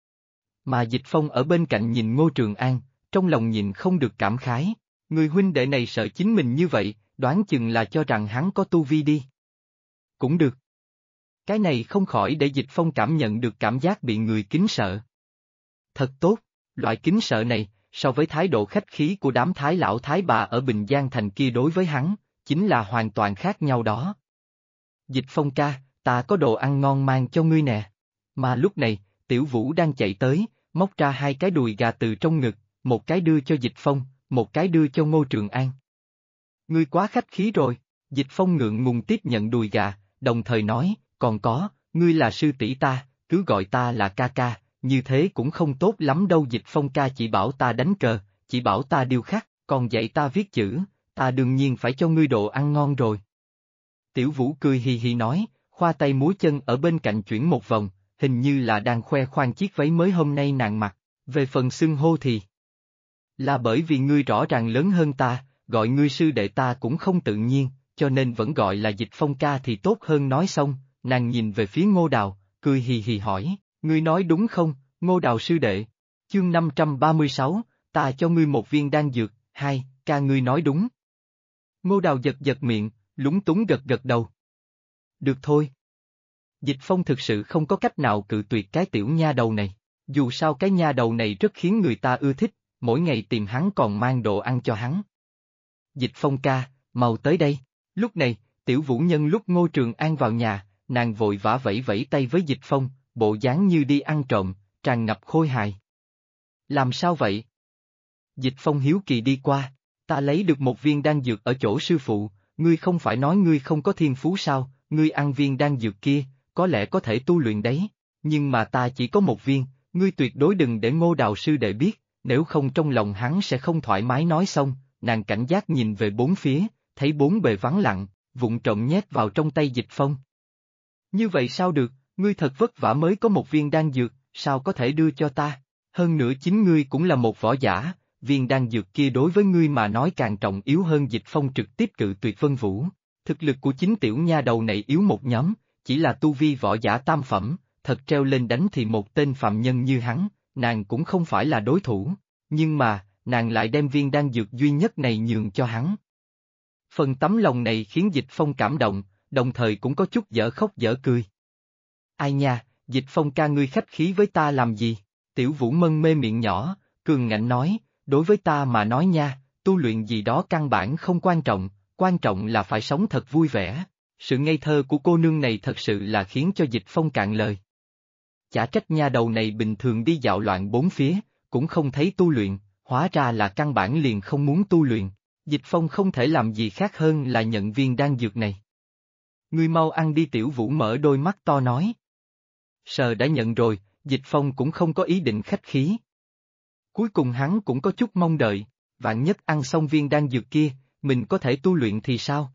Mà Dịch Phong ở bên cạnh nhìn Ngô Trường An, trong lòng nhìn không được cảm khái, người huynh đệ này sợ chính mình như vậy, đoán chừng là cho rằng hắn có tu vi đi. Cũng được. Cái này không khỏi để Dịch Phong cảm nhận được cảm giác bị người kính sợ. Thật tốt, loại kính sợ này, so với thái độ khách khí của đám thái lão thái bà ở Bình Giang Thành kia đối với hắn, chính là hoàn toàn khác nhau đó. Dịch Phong ca, ta có đồ ăn ngon mang cho ngươi nè. Mà lúc này, Tiểu Vũ đang chạy tới, móc ra hai cái đùi gà từ trong ngực, một cái đưa cho Dịch Phong, một cái đưa cho Ngô Trường An. Ngươi quá khách khí rồi, Dịch Phong ngượng ngùng tiếp nhận đùi gà, đồng thời nói, còn có, ngươi là sư tỷ ta, cứ gọi ta là ca ca, như thế cũng không tốt lắm đâu. Dịch Phong ca chỉ bảo ta đánh cờ, chỉ bảo ta điêu khắc, còn dạy ta viết chữ, ta đương nhiên phải cho ngươi đồ ăn ngon rồi. Tiểu Vũ cười hì hì nói, khoa tay múa chân ở bên cạnh chuyển một vòng, hình như là đang khoe khoang chiếc váy mới hôm nay nàng mặc, về phần xưng hô thì là bởi vì ngươi rõ ràng lớn hơn ta, gọi ngươi sư đệ ta cũng không tự nhiên, cho nên vẫn gọi là Dịch Phong ca thì tốt hơn. Nói xong, nàng nhìn về phía Ngô Đào, cười hì hì hỏi, ngươi nói đúng không, Ngô Đào sư đệ? Chương 536, ta cho ngươi một viên đan dược, hai, ca ngươi nói đúng. Ngô Đào giật giật miệng, lúng túng gật gật đầu. Được thôi. Dịch Phong thực sự không có cách nào cự tuyệt cái tiểu nha đầu này, dù sao cái nha đầu này rất khiến người ta ưa thích, mỗi ngày tìm hắn còn mang đồ ăn cho hắn. Dịch Phong ca, mau tới đây. Lúc này, Tiểu Vũ nhân lúc Ngô Trường An vào nhà, nàng vội vã vẫy vẫy tay với Dịch Phong, bộ dáng như đi ăn trộm, tràn ngập khôi hài. Làm sao vậy? Dịch Phong hiếu kỳ đi qua, ta lấy được một viên đan dược ở chỗ sư phụ, ngươi không phải nói ngươi không có thiên phú sao, ngươi ăn viên đan dược kia, có lẽ có thể tu luyện đấy, nhưng mà ta chỉ có một viên, ngươi tuyệt đối đừng để Ngô Đào sư đệ biết, nếu không trong lòng hắn sẽ không thoải mái. Nói xong, nàng cảnh giác nhìn về bốn phía, thấy bốn bề vắng lặng, vụng trộm nhét vào trong tay Dịch Phong. Như vậy sao được, ngươi thật vất vả mới có một viên đan dược, sao có thể đưa cho ta? Hơn nữa chính ngươi cũng là một võ giả, viên đan dược kia đối với ngươi mà nói càng trọng yếu hơn. Dịch Phong trực tiếp cự tuyệt Vân Vũ. Thực lực của chính tiểu nha đầu này yếu một nhóm, chỉ là tu vi võ giả tam phẩm, thật treo lên đánh thì một tên phạm nhân như hắn, nàng cũng không phải là đối thủ, nhưng mà, nàng lại đem viên đan dược duy nhất này nhường cho hắn. Phần tấm lòng này khiến Dịch Phong cảm động, đồng thời cũng có chút dở khóc dở cười. Ai nha, Dịch Phong ca ngươi khách khí với ta làm gì? Tiểu Vũ mân mê miệng nhỏ, cường ngạnh nói, đối với ta mà nói nha, tu luyện gì đó căn bản không quan trọng là phải sống thật vui vẻ. Sự ngây thơ của cô nương này thật sự là khiến cho Dịch Phong cạn lời. Chả trách nha đầu này bình thường đi dạo loạn bốn phía, cũng không thấy tu luyện, hóa ra là căn bản liền không muốn tu luyện. Dịch Phong không thể làm gì khác hơn là nhận viên đan dược này. Ngươi mau ăn đi. Tiểu Vũ mở đôi mắt to nói. Sờ đã nhận rồi, Dịch Phong cũng không có ý định khách khí. Cuối cùng hắn cũng có chút mong đợi, vạn nhất ăn xong viên đan dược kia, mình có thể tu luyện thì sao?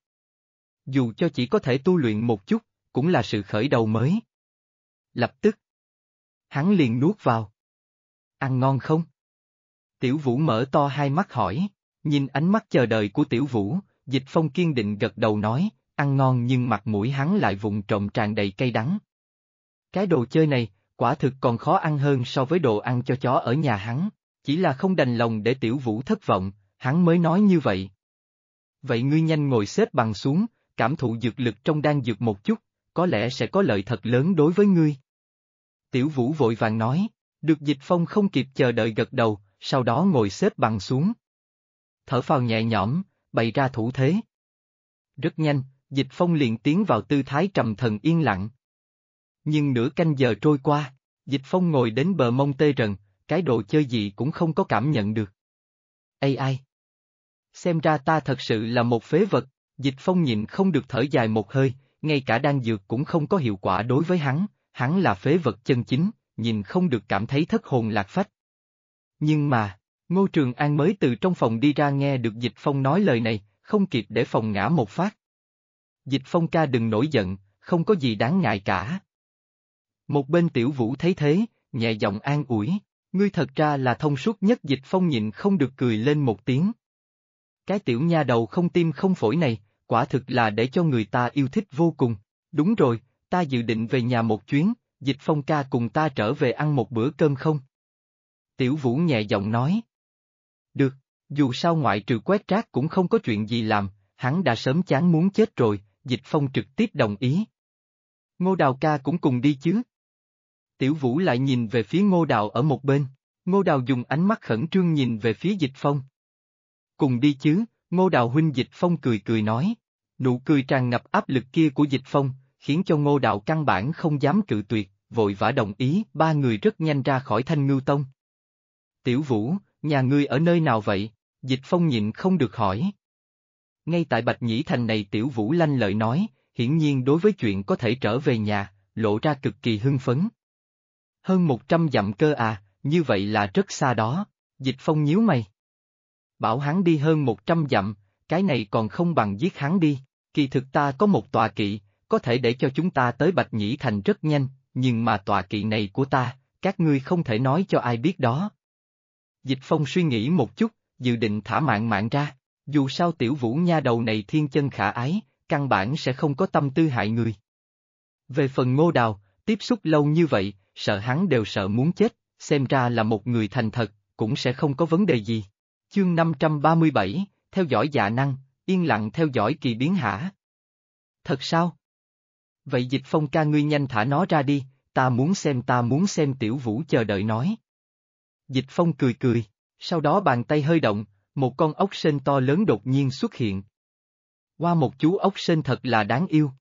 Dù cho chỉ có thể tu luyện một chút, cũng là sự khởi đầu mới. Lập tức, hắn liền nuốt vào. Ăn ngon không? Tiểu Vũ mở to hai mắt hỏi, nhìn ánh mắt chờ đợi của Tiểu Vũ, Dịch Phong kiên định gật đầu nói, ăn ngon, nhưng mặt mũi hắn lại vụng trộm tràn đầy cay đắng. Cái đồ chơi này, quả thực còn khó ăn hơn so với đồ ăn cho chó ở nhà hắn, chỉ là không đành lòng để Tiểu Vũ thất vọng, hắn mới nói như vậy. Vậy ngươi nhanh ngồi xếp bằng xuống, cảm thụ dược lực trong đan dược một chút, có lẽ sẽ có lợi thật lớn đối với ngươi. Tiểu Vũ vội vàng nói, được. Dịch Phong không kịp chờ đợi gật đầu, sau đó ngồi xếp bằng xuống. Thở phào nhẹ nhõm, bày ra thủ thế. Rất nhanh, Dịch Phong liền tiến vào tư thái trầm thần yên lặng. Nhưng nửa canh giờ trôi qua, Dịch Phong ngồi đến bờ mông tê rần, cái đồ chơi gì cũng không có cảm nhận được. Ây ai! Xem ra ta thật sự là một phế vật. Dịch Phong nhịn không được thở dài một hơi, ngay cả đan dược cũng không có hiệu quả đối với hắn là phế vật chân chính, nhìn không được cảm thấy thất hồn lạc phách. Nhưng mà, Ngô Trường An mới từ trong phòng đi ra nghe được Dịch Phong nói lời này, không kịp để phòng ngã một phát. Dịch Phong ca đừng nổi giận, không có gì đáng ngại cả. Một bên Tiểu Vũ thấy thế, nhẹ giọng an ủi, ngươi thật ra là thông suốt nhất. Dịch Phong nhịn không được cười lên một tiếng. Cái tiểu nha đầu không tim không phổi này, quả thực là để cho người ta yêu thích vô cùng. Đúng rồi, ta dự định về nhà một chuyến, Dịch Phong ca cùng ta trở về ăn một bữa cơm không? Tiểu Vũ nhẹ giọng nói. Được, dù sao ngoại trừ quét rác cũng không có chuyện gì làm, hắn đã sớm chán muốn chết rồi. Dịch Phong trực tiếp đồng ý. Ngô Đào ca cũng cùng đi chứ? Tiểu Vũ lại nhìn về phía Ngô Đào ở một bên, Ngô Đào dùng ánh mắt khẩn trương nhìn về phía Dịch Phong. Cùng đi chứ, Ngô Đào huynh. Dịch Phong cười cười nói. Nụ cười tràn ngập áp lực kia của Dịch Phong, khiến cho Ngô Đào căn bản không dám cự tuyệt, vội vã đồng ý. Ba người rất nhanh ra khỏi Thanh Ngưu Tông. Tiểu Vũ, nhà ngươi ở nơi nào vậy? Dịch Phong nhịn không được hỏi. Ngay tại Bạch Nhĩ Thành này. Tiểu Vũ lanh lợi nói, hiển nhiên đối với chuyện có thể trở về nhà, lộ ra cực kỳ hưng phấn. Hơn 100 dặm cơ à, như vậy là rất xa đó. Dịch Phong nhíu mày. Bảo hắn đi hơn 100 dặm, cái này còn không bằng giết hắn đi. Kỳ thực ta có một tọa kỵ, có thể để cho chúng ta tới Bạch Nhĩ Thành rất nhanh, nhưng mà tọa kỵ này của ta, các ngươi không thể nói cho ai biết đó. Dịch Phong suy nghĩ một chút, dự định thả mạng ra, dù sao Tiểu Vũ nha đầu này thiên chân khả ái, căn bản sẽ không có tâm tư hại người. Về phần Ngô Đào, tiếp xúc lâu như vậy, sợ hắn đều sợ muốn chết, xem ra là một người thành thật, cũng sẽ không có vấn đề gì. Chương 537, theo dõi dạ năng, yên lặng theo dõi kỳ biến hả? Thật sao? Vậy Dịch Phong ca ngươi nhanh thả nó ra đi, ta muốn xem. Tiểu Vũ chờ đợi nói. Dịch Phong cười cười, sau đó bàn tay hơi động, một con ốc sên to lớn đột nhiên xuất hiện. Qua một chú ốc sên thật là đáng yêu.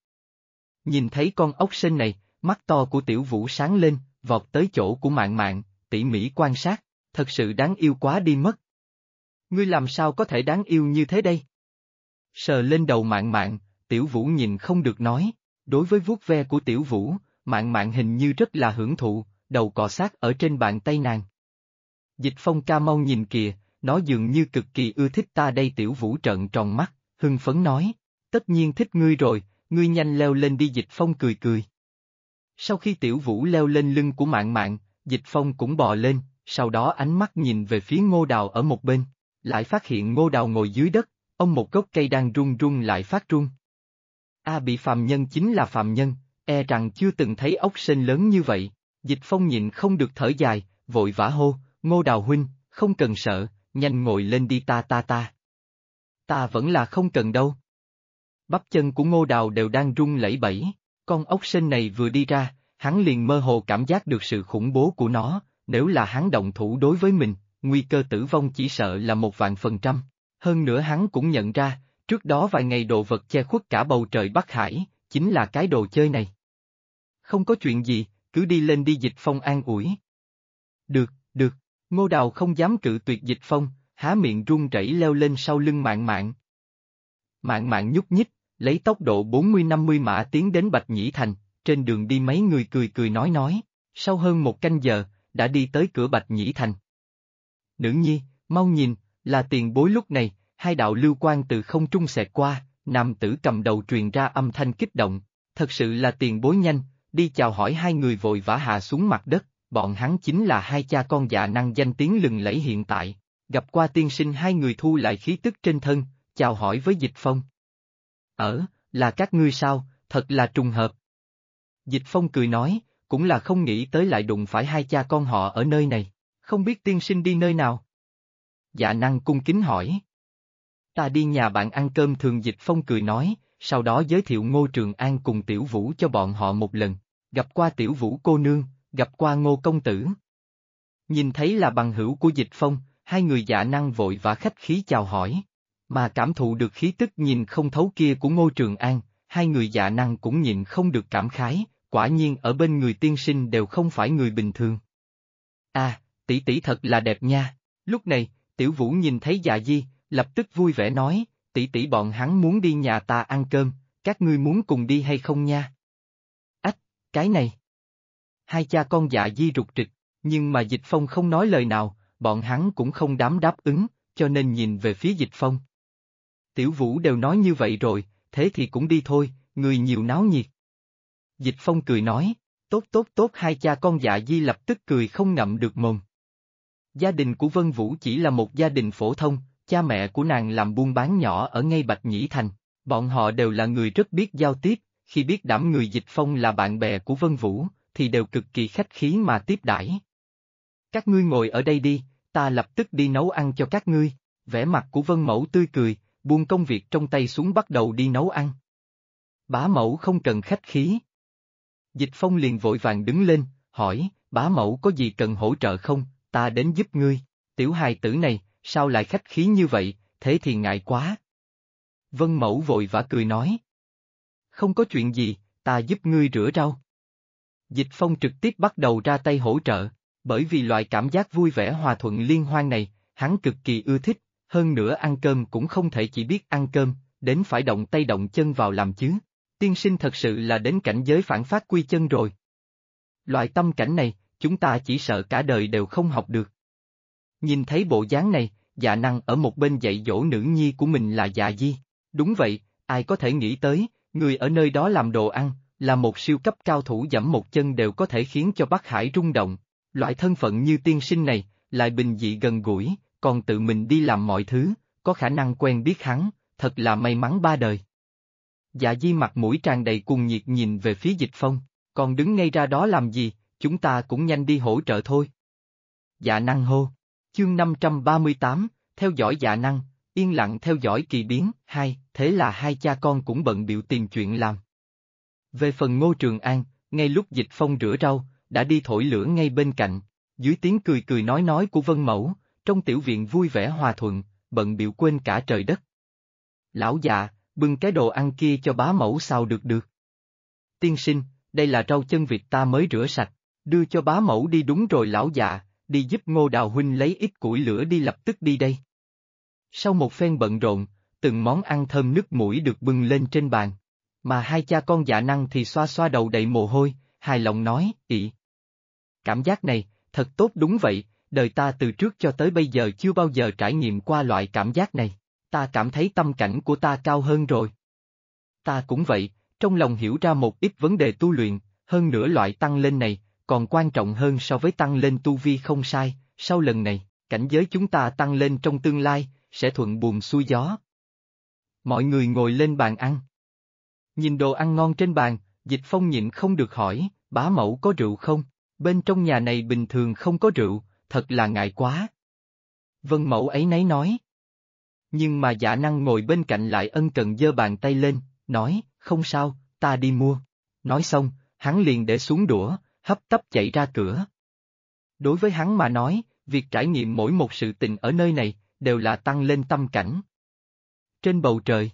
Nhìn thấy con ốc sên này, mắt to của Tiểu Vũ sáng lên, vọt tới chỗ của Mạn Mạn, tỉ mỉ quan sát, thật sự đáng yêu quá đi mất. Ngươi làm sao có thể đáng yêu như thế đây? Sờ lên đầu Mạn Mạn, Tiểu Vũ nhìn không được nói, đối với vuốt ve của Tiểu Vũ, Mạn Mạn hình như rất là hưởng thụ, đầu cọ sát ở trên bàn tay nàng. Dịch Phong ca mau nhìn kìa, nó dường như cực kỳ ưa thích ta đây. Tiểu Vũ trợn tròn mắt, hưng phấn nói, tất nhiên thích ngươi rồi, ngươi nhanh leo lên đi. Dịch Phong cười cười. Sau khi Tiểu Vũ leo lên lưng của Mạn Mạn, Dịch Phong cũng bò lên, sau đó ánh mắt nhìn về phía Ngô Đào ở một bên, lại phát hiện Ngô Đào ngồi dưới đất, ông một gốc cây đang run run lại phát run. Bị phàm nhân chính là phàm nhân, e rằng chưa từng thấy ốc sên lớn như vậy. Dịch Phong nhịn không được thở dài, vội vã hô, Ngô Đào huynh, không cần sợ, nhanh ngồi lên đi. Ta vẫn là không cần đâu. Bắp chân của Ngô Đào đều đang run lẩy bẩy, con ốc sên này vừa đi ra, hắn liền mơ hồ cảm giác được sự khủng bố của nó, nếu là hắn động thủ đối với mình, nguy cơ tử vong chỉ sợ là 1.000%. Hơn nữa hắn cũng nhận ra, trước đó vài ngày đồ vật che khuất cả bầu trời Bắc Hải, chính là cái đồ chơi này. Không có chuyện gì, cứ đi lên đi. Dịch Phong an ủi. Được, được, Ngô Đào không dám cự tuyệt Dịch Phong, há miệng run rẩy leo lên sau lưng Mạn Mạn. Mạn Mạn nhúc nhích, lấy tốc độ 40-50 mã tiến đến Bạch Nhĩ Thành, trên đường đi mấy người cười cười nói, sau hơn một canh giờ, đã đi tới cửa Bạch Nhĩ Thành. Nữ nhi, mau nhìn, là tiền bối. Lúc này, hai đạo lưu quang từ không trung xẹt qua, nam tử cầm đầu truyền ra âm thanh kích động, thật sự là tiền bối, nhanh, đi chào hỏi. Hai người vội vã hạ xuống mặt đất, bọn hắn chính là hai cha con Dạ Năng danh tiếng lừng lẫy hiện tại, gặp qua tiên sinh. Hai người thu lại khí tức trên thân, chào hỏi với Dịch Phong. Là các ngươi sao, thật là trùng hợp. Dịch Phong cười nói, cũng là không nghĩ tới lại đụng phải hai cha con họ ở nơi này, không biết tiên sinh đi nơi nào? Dạ Năng cung kính hỏi. Ta đi nhà bạn ăn cơm thường. Dịch Phong cười nói, sau đó giới thiệu Ngô Trường An cùng Tiểu Vũ cho bọn họ một lần, gặp qua Tiểu Vũ cô nương, gặp qua Ngô công tử. Nhìn thấy là bằng hữu của Dịch Phong, hai người Dạ Năng vội vã khách khí chào hỏi, mà cảm thụ được khí tức nhìn không thấu kia của Ngô Trường An, hai người Dạ Năng cũng nhịn không được cảm khái, quả nhiên ở bên người tiên sinh đều không phải người bình thường. Tỷ tỷ thật là đẹp nha. Lúc này, Tiểu Vũ nhìn thấy Dạ Di, lập tức vui vẻ nói, tỷ tỷ bọn hắn muốn đi nhà ta ăn cơm, các ngươi muốn cùng đi hay không nha? Cái này. Hai cha con Dạ Di rụt rịch, nhưng mà Dịch Phong không nói lời nào, bọn hắn cũng không dám đáp ứng, cho nên nhìn về phía Dịch Phong. Tiểu Vũ đều nói như vậy rồi, thế thì cũng đi thôi, người nhiều náo nhiệt. Dịch Phong cười nói, tốt. Hai cha con Dạ Di lập tức cười không ngậm được mồm. Gia đình của Vân Vũ chỉ là một gia đình phổ thông, cha mẹ của nàng làm buôn bán nhỏ ở ngay Bạch Nhĩ Thành, bọn họ đều là người rất biết giao tiếp, khi biết đảm người Dịch Phong là bạn bè của Vân Vũ, thì đều cực kỳ khách khí mà tiếp đãi. Các ngươi ngồi ở đây đi, ta lập tức đi nấu ăn cho các ngươi. Vẻ mặt của Vân Mẫu tươi cười, buông công việc trong tay xuống bắt đầu đi nấu ăn. Bá mẫu không cần khách khí. Dịch Phong liền vội vàng đứng lên, hỏi, bá mẫu có gì cần hỗ trợ không, ta đến giúp ngươi. Tiểu hài tử này, sao lại khách khí như vậy, thế thì ngại quá. Vân Mẫu vội vã cười nói. Không có chuyện gì, ta giúp ngươi rửa rau. Dịch Phong trực tiếp bắt đầu ra tay hỗ trợ, bởi vì loại cảm giác vui vẻ hòa thuận liên hoan này, hắn cực kỳ ưa thích, hơn nữa ăn cơm cũng không thể chỉ biết ăn cơm, đến phải động tay động chân vào làm chứ. Tiên sinh thật sự là đến cảnh giới phản phát quy chân rồi. Loại tâm cảnh này, chúng ta chỉ sợ cả đời đều không học được. Nhìn thấy bộ dáng này, Dạ Năng ở một bên dạy dỗ nữ nhi của mình là Dạ Di. Đúng vậy, ai có thể nghĩ tới, người ở nơi đó làm đồ ăn, là một siêu cấp cao thủ giẫm một chân đều có thể khiến cho Bắc Hải rung động. Loại thân phận như tiên sinh này, lại bình dị gần gũi, còn tự mình đi làm mọi thứ, có khả năng quen biết hắn, thật là may mắn ba đời. Dạ Di mặt mũi tràn đầy cuồng nhiệt nhìn về phía Dịch Phong, còn đứng ngay ra đó làm gì, chúng ta cũng nhanh đi hỗ trợ thôi. Dạ Năng hô. Chương 538, theo dõi Dạ Năng, yên lặng theo dõi kỳ biến. Thế là hai cha con cũng bận bịu tìm chuyện làm. Về phần Ngô Trường An, ngay lúc Dịch Phong rửa rau, đã đi thổi lửa ngay bên cạnh, dưới tiếng cười cười nói của Vân Mẫu, trong tiểu viện vui vẻ hòa thuận, bận bịu quên cả trời đất. Lão Dạ, bưng cái đồ ăn kia cho bá mẫu sao được. Tiên sinh, đây là rau chân vịt ta mới rửa sạch, đưa cho bá mẫu đi. Đúng rồi lão Dạ, đi giúp Ngô Đào huynh lấy ít củi lửa đi, lập tức đi đây. Sau một phen bận rộn, từng món ăn thơm nức mũi được bưng lên trên bàn, mà hai cha con Dạ Năng thì xoa xoa đầu đầy mồ hôi, hài lòng nói, cảm giác này, thật tốt đúng vậy, đời ta từ trước cho tới bây giờ chưa bao giờ trải nghiệm qua loại cảm giác này, ta cảm thấy tâm cảnh của ta cao hơn rồi. Ta cũng vậy, trong lòng hiểu ra một ít vấn đề tu luyện, hơn nữa loại tăng lên này, còn quan trọng hơn so với tăng lên tu vi không sai, sau lần này, cảnh giới chúng ta tăng lên trong tương lai, sẽ thuận buồm xuôi gió. Mọi người ngồi lên bàn ăn. Nhìn đồ ăn ngon trên bàn, Dịch Phong nhịn không được hỏi, bá mẫu có rượu không? Bên trong nhà này bình thường không có rượu, thật là ngại quá. Vân mẫu ấy nấy nói. Nhưng mà Dạ Năng ngồi bên cạnh lại ân cần giơ bàn tay lên, nói, không sao, ta đi mua. Nói xong, hắn liền để xuống đũa, hấp tấp chạy ra cửa. Đối với hắn mà nói, việc trải nghiệm mỗi một sự tình ở nơi này, đều là tăng lên tâm cảnh. Trên bầu trời,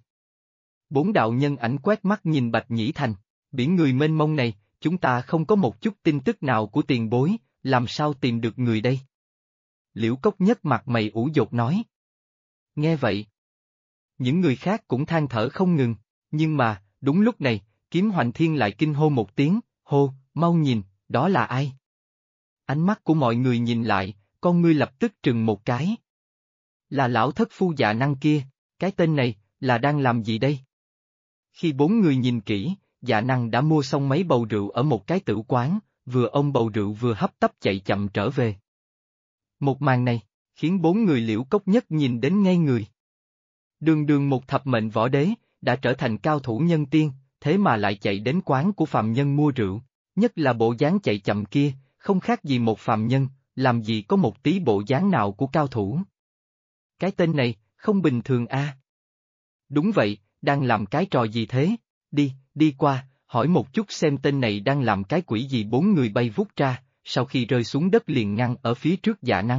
4 đạo nhân ảnh quét mắt nhìn Bạch Nhĩ Thành, biển người mênh mông này, chúng ta không có một chút tin tức nào của tiền bối, làm sao tìm được người đây? Liễu Cốc Nhất mặt mày ủ dột nói. Nghe vậy, những người khác cũng than thở không ngừng, nhưng mà, đúng lúc này, Kiếm Hoành Thiên lại kinh hô một tiếng, hô, mau nhìn, đó là ai? Ánh mắt của mọi người nhìn lại, con ngươi lập tức trừng một cái. Là lão thất phu Dạ Năng kia, cái tên này, là đang làm gì đây? Khi 4 người nhìn kỹ, Dạ Năng đã mua xong mấy bầu rượu ở một cái tử quán, vừa ôm bầu rượu vừa hấp tấp chạy chậm trở về. Một màn này, khiến 4 người Liễu Cốc Nhất nhìn đến ngây người. Đường đường một thập mệnh võ đế, đã trở thành cao thủ nhân tiên, thế mà lại chạy đến quán của phàm nhân mua rượu, nhất là bộ dáng chạy chậm kia, không khác gì một phàm nhân, làm gì có một tí bộ dáng nào của cao thủ. Cái tên này, không bình thường a. Đúng vậy, đang làm cái trò gì thế? Đi qua, hỏi một chút xem tên này đang làm cái quỷ gì. 4 người bay vút ra, sau khi rơi xuống đất liền ngăn ở phía trước Dạ Năng.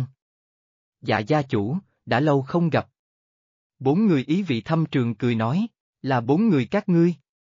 Dạ gia chủ, đã lâu không gặp. 4 người ý vị thâm trường cười nói, là 4 người các ngươi.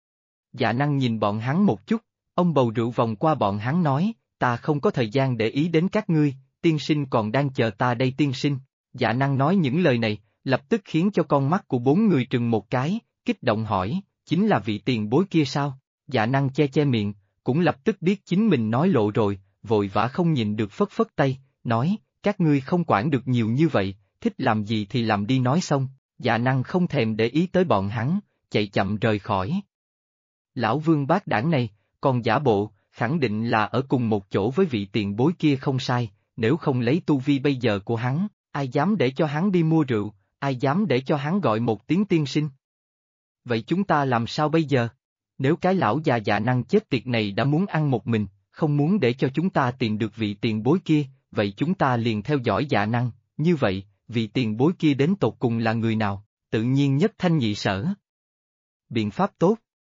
Dạ Năng nhìn bọn hắn một chút, ông bầu rượu vòng qua bọn hắn nói, ta không có thời gian để ý đến các ngươi, tiên sinh còn đang chờ ta đây tiên sinh. Dạ Năng nói những lời này, lập tức khiến cho con mắt của 4 người trừng một cái, kích động hỏi, chính là vị tiền bối kia sao? Dạ Năng che che miệng, cũng lập tức biết chính mình nói lộ rồi, vội vã không nhìn được phất phất tay, nói, các ngươi không quản được nhiều như vậy, thích làm gì thì làm đi. Nói xong, Dạ Năng không thèm để ý tới bọn hắn, chạy chậm rời khỏi. Lão Vương bác đảng này, còn giả bộ, khẳng định là ở cùng một chỗ với vị tiền bối kia không sai, nếu không lấy tu vi bây giờ của hắn, ai dám để cho hắn đi mua rượu, ai dám để cho hắn gọi một tiếng tiên sinh. Vậy chúng ta làm sao bây giờ? Nếu cái lão già Dạ Năng chết tiệt này đã muốn ăn một mình, không muốn để cho chúng ta tìm được vị tiền bối kia, vậy chúng ta liền theo dõi Dạ Năng, như vậy, vị tiền bối kia đến tột cùng là người nào, tự nhiên nhất thanh nhị sở. Biện pháp tốt.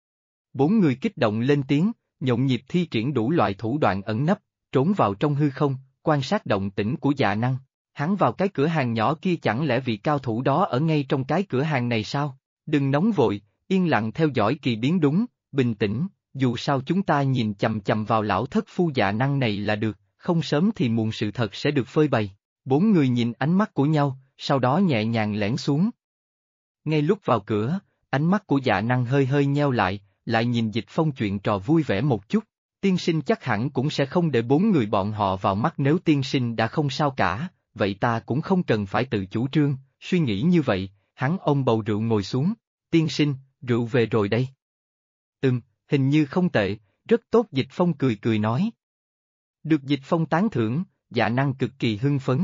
4 người kích động lên tiếng, nhộn nhịp thi triển đủ loại thủ đoạn ẩn nấp, trốn vào trong hư không, quan sát động tĩnh của Dạ Năng. Hắn vào cái cửa hàng nhỏ kia chẳng lẽ vị cao thủ đó ở ngay trong cái cửa hàng này sao? Đừng nóng vội, yên lặng theo dõi kỳ biến đúng, bình tĩnh, dù sao chúng ta nhìn chằm chằm vào lão thất phu Dạ Năng này là được, không sớm thì muộn sự thật sẽ được phơi bày. 4 người nhìn ánh mắt của nhau, sau đó nhẹ nhàng lẻn xuống. Ngay lúc vào cửa, ánh mắt của Dạ Năng hơi hơi nheo lại nhìn Dịch Phong chuyện trò vui vẻ một chút. Tiên sinh chắc hẳn cũng sẽ không để 4 người bọn họ vào mắt, nếu tiên sinh đã không sao cả, vậy ta cũng không cần phải tự chủ trương. Suy nghĩ như vậy, hắn ôm bầu rượu ngồi xuống, tiên sinh, rượu về rồi đây. Hình như không tệ, rất tốt. Dịch Phong cười cười nói. Được Dịch Phong tán thưởng, Dạ Năng cực kỳ hưng phấn.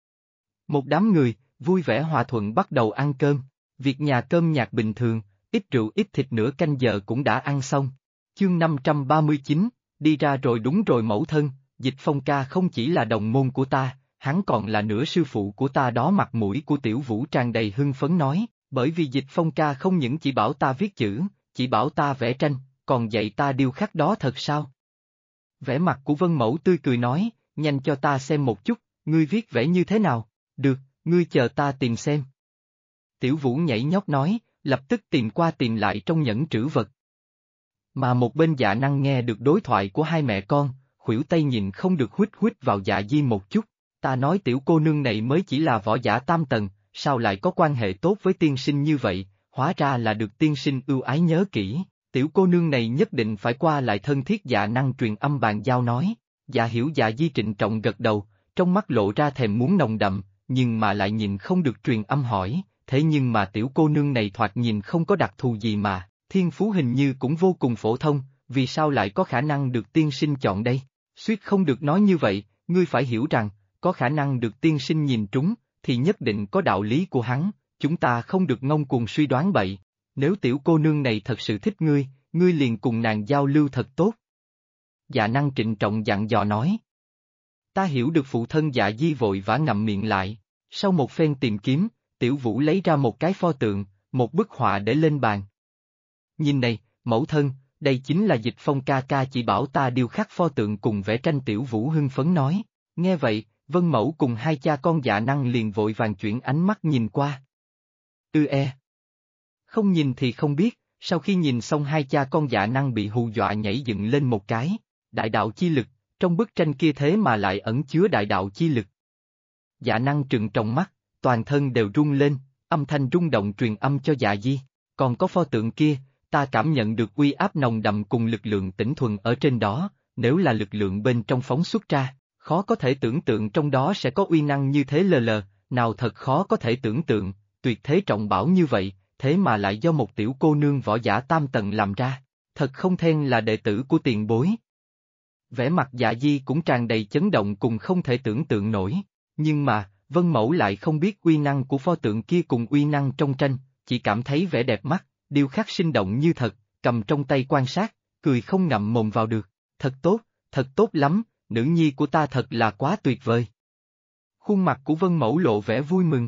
Một đám người, vui vẻ hòa thuận bắt đầu ăn cơm, việc nhà cơm nhạt bình thường, ít rượu ít thịt, nửa canh giờ cũng đã ăn xong. Chương 539, đi ra rồi. Đúng rồi mẫu thân, Dịch Phong ca không chỉ là đồng môn của ta, hắn còn là nửa sư phụ của ta đó. Mặt mũi của Tiểu Vũ tràn đầy hưng phấn nói, bởi vì Dịch Phong ca không những chỉ bảo ta viết chữ, chỉ bảo ta vẽ tranh, còn dạy ta điêu khắc đó thật sao? Vẻ mặt của Vân Mẫu tươi cười nói, nhanh cho ta xem một chút, ngươi viết vẽ như thế nào? Được, ngươi chờ ta tìm xem. Tiểu Vũ nhảy nhót nói, lập tức tìm qua tìm lại trong nhẫn trữ vật. Mà một bên Dạ Năng nghe được đối thoại của hai mẹ con, khuỷu tay nhìn không được huýt huýt vào Dạ Di một chút. Ta nói tiểu cô nương này mới chỉ là võ giả tam tầng, sao lại có quan hệ tốt với tiên sinh như vậy, hóa ra là được tiên sinh ưu ái nhớ kỹ. Tiểu cô nương này nhất định phải qua lại thân thiết. Dạ Năng truyền âm bàn giao nói. Dạ Hiểu Dạ Di trịnh trọng gật đầu, trong mắt lộ ra thèm muốn nồng đậm, nhưng mà lại nhìn không được truyền âm hỏi, thế nhưng mà tiểu cô nương này thoạt nhìn không có đặc thù gì mà, thiên phú hình như cũng vô cùng phổ thông, vì sao lại có khả năng được tiên sinh chọn đây? Suýt không được nói như vậy, ngươi phải hiểu rằng, có khả năng được tiên sinh nhìn trúng, thì nhất định có đạo lý của hắn, chúng ta không được ngông cuồng suy đoán bậy. Nếu tiểu cô nương này thật sự thích ngươi, ngươi liền cùng nàng giao lưu thật tốt. Dạ Năng trịnh trọng dặn dò nói. Ta hiểu được. Phụ thân Dạ Di vội vã ngậm miệng lại, sau một phen tìm kiếm, Tiểu Vũ lấy ra một cái pho tượng, một bức họa để lên bàn. Nhìn này, mẫu thân, đây chính là Dịch Phong ca ca chỉ bảo ta điêu khắc pho tượng cùng vẽ tranh. Tiểu Vũ hưng phấn nói. Nghe vậy, Vân Mẫu cùng hai cha con Dạ Năng liền vội vàng chuyển ánh mắt nhìn qua. Không nhìn thì không biết, sau khi nhìn xong hai cha con Dạ Năng bị hù dọa nhảy dựng lên một cái. Đại đạo chi lực, trong bức tranh kia thế mà lại ẩn chứa đại đạo chi lực. Dạ Năng trừng tròng mắt, toàn thân đều rung lên, âm thanh rung động truyền âm cho Dạ Di. Còn có pho tượng kia, ta cảm nhận được uy áp nồng đậm cùng lực lượng tĩnh thuần ở trên đó, nếu là lực lượng bên trong phóng xuất ra, khó có thể tưởng tượng trong đó sẽ có uy năng như thế lờ, nào thật khó có thể tưởng tượng, tuyệt thế trọng bảo như vậy, thế mà lại do một tiểu cô nương võ giả tam tầng làm ra, thật không thẹn là đệ tử của tiền bối. Vẻ mặt Dạ Di cũng tràn đầy chấn động cùng không thể tưởng tượng nổi, nhưng mà, Vân Mẫu lại không biết uy năng của pho tượng kia cùng uy năng trong tranh, chỉ cảm thấy vẻ đẹp mắt, điêu khắc sinh động như thật, cầm trong tay quan sát, cười không ngậm mồm vào được, thật tốt lắm, nữ nhi của ta thật là quá tuyệt vời. Khuôn mặt của Vân Mẫu lộ vẻ vui mừng.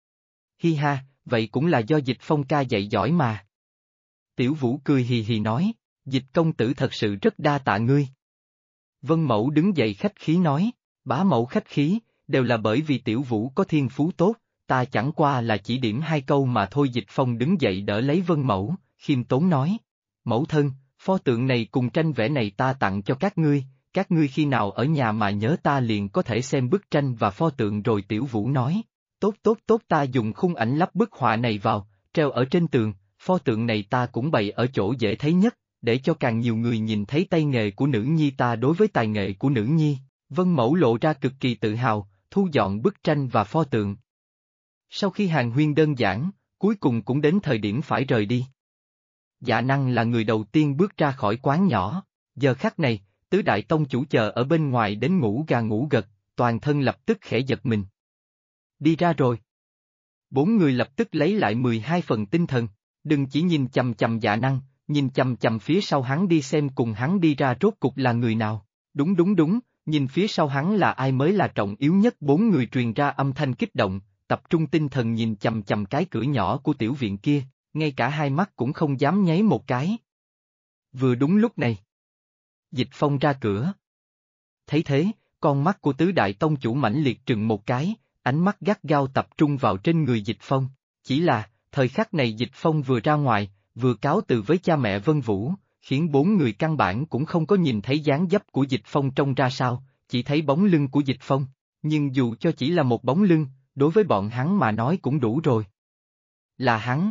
Hi ha, vậy cũng là do Dịch Phong ca dạy giỏi mà. Tiểu Vũ cười hì hì nói, Dịch công tử thật sự rất đa tạ ngươi. Vân Mẫu đứng dậy khách khí nói, bá mẫu khách khí, đều là bởi vì Tiểu Vũ có thiên phú tốt, ta chẳng qua là chỉ điểm hai câu mà thôi. Dịch Phong đứng dậy đỡ lấy Vân Mẫu, khiêm tốn nói, mẫu thân, pho tượng này cùng tranh vẽ này ta tặng cho các ngươi khi nào ở nhà mà nhớ ta liền có thể xem bức tranh và pho tượng rồi. Tiểu Vũ nói, tốt ta dùng khung ảnh lắp bức họa này vào, treo ở trên tường, pho tượng này ta cũng bày ở chỗ dễ thấy nhất, để cho càng nhiều người nhìn thấy tay nghề của nữ nhi ta đối với tài nghệ của nữ nhi. Vân Mẫu lộ ra cực kỳ tự hào, thu dọn bức tranh và pho tượng. Sau khi hàn huyên đơn giản, cuối cùng cũng đến thời điểm phải rời đi. Dạ Năng là người đầu tiên bước ra khỏi quán nhỏ, giờ khắc này, tứ đại tông chủ chờ ở bên ngoài đến ngủ gà ngủ gật, toàn thân lập tức khẽ giật mình. Đi ra rồi. Bốn người lập tức lấy lại 12 phần tinh thần, đừng chỉ nhìn chằm chằm Dạ Năng, nhìn chằm chằm phía sau hắn đi xem cùng hắn đi ra rốt cục là người nào. Đúng, nhìn phía sau hắn là ai mới là trọng yếu nhất. Bốn người truyền ra âm thanh kích động, tập trung tinh thần nhìn chằm chằm cái cửa nhỏ của tiểu viện kia, ngay cả hai mắt cũng không dám nháy một cái. Vừa đúng lúc này, Dịch Phong ra cửa. Thấy thế, con mắt của tứ đại tông chủ mãnh liệt trừng một cái, ánh mắt gắt gao tập trung vào trên người Dịch Phong. Chỉ là, thời khắc này Dịch Phong vừa ra ngoài, vừa cáo từ với cha mẹ Vân Vũ, khiến bốn người căn bản cũng không có nhìn thấy dáng dấp của Dịch Phong trông ra sao, chỉ thấy bóng lưng của Dịch Phong. Nhưng dù cho chỉ là một bóng lưng, đối với bọn hắn mà nói cũng đủ rồi. Là hắn.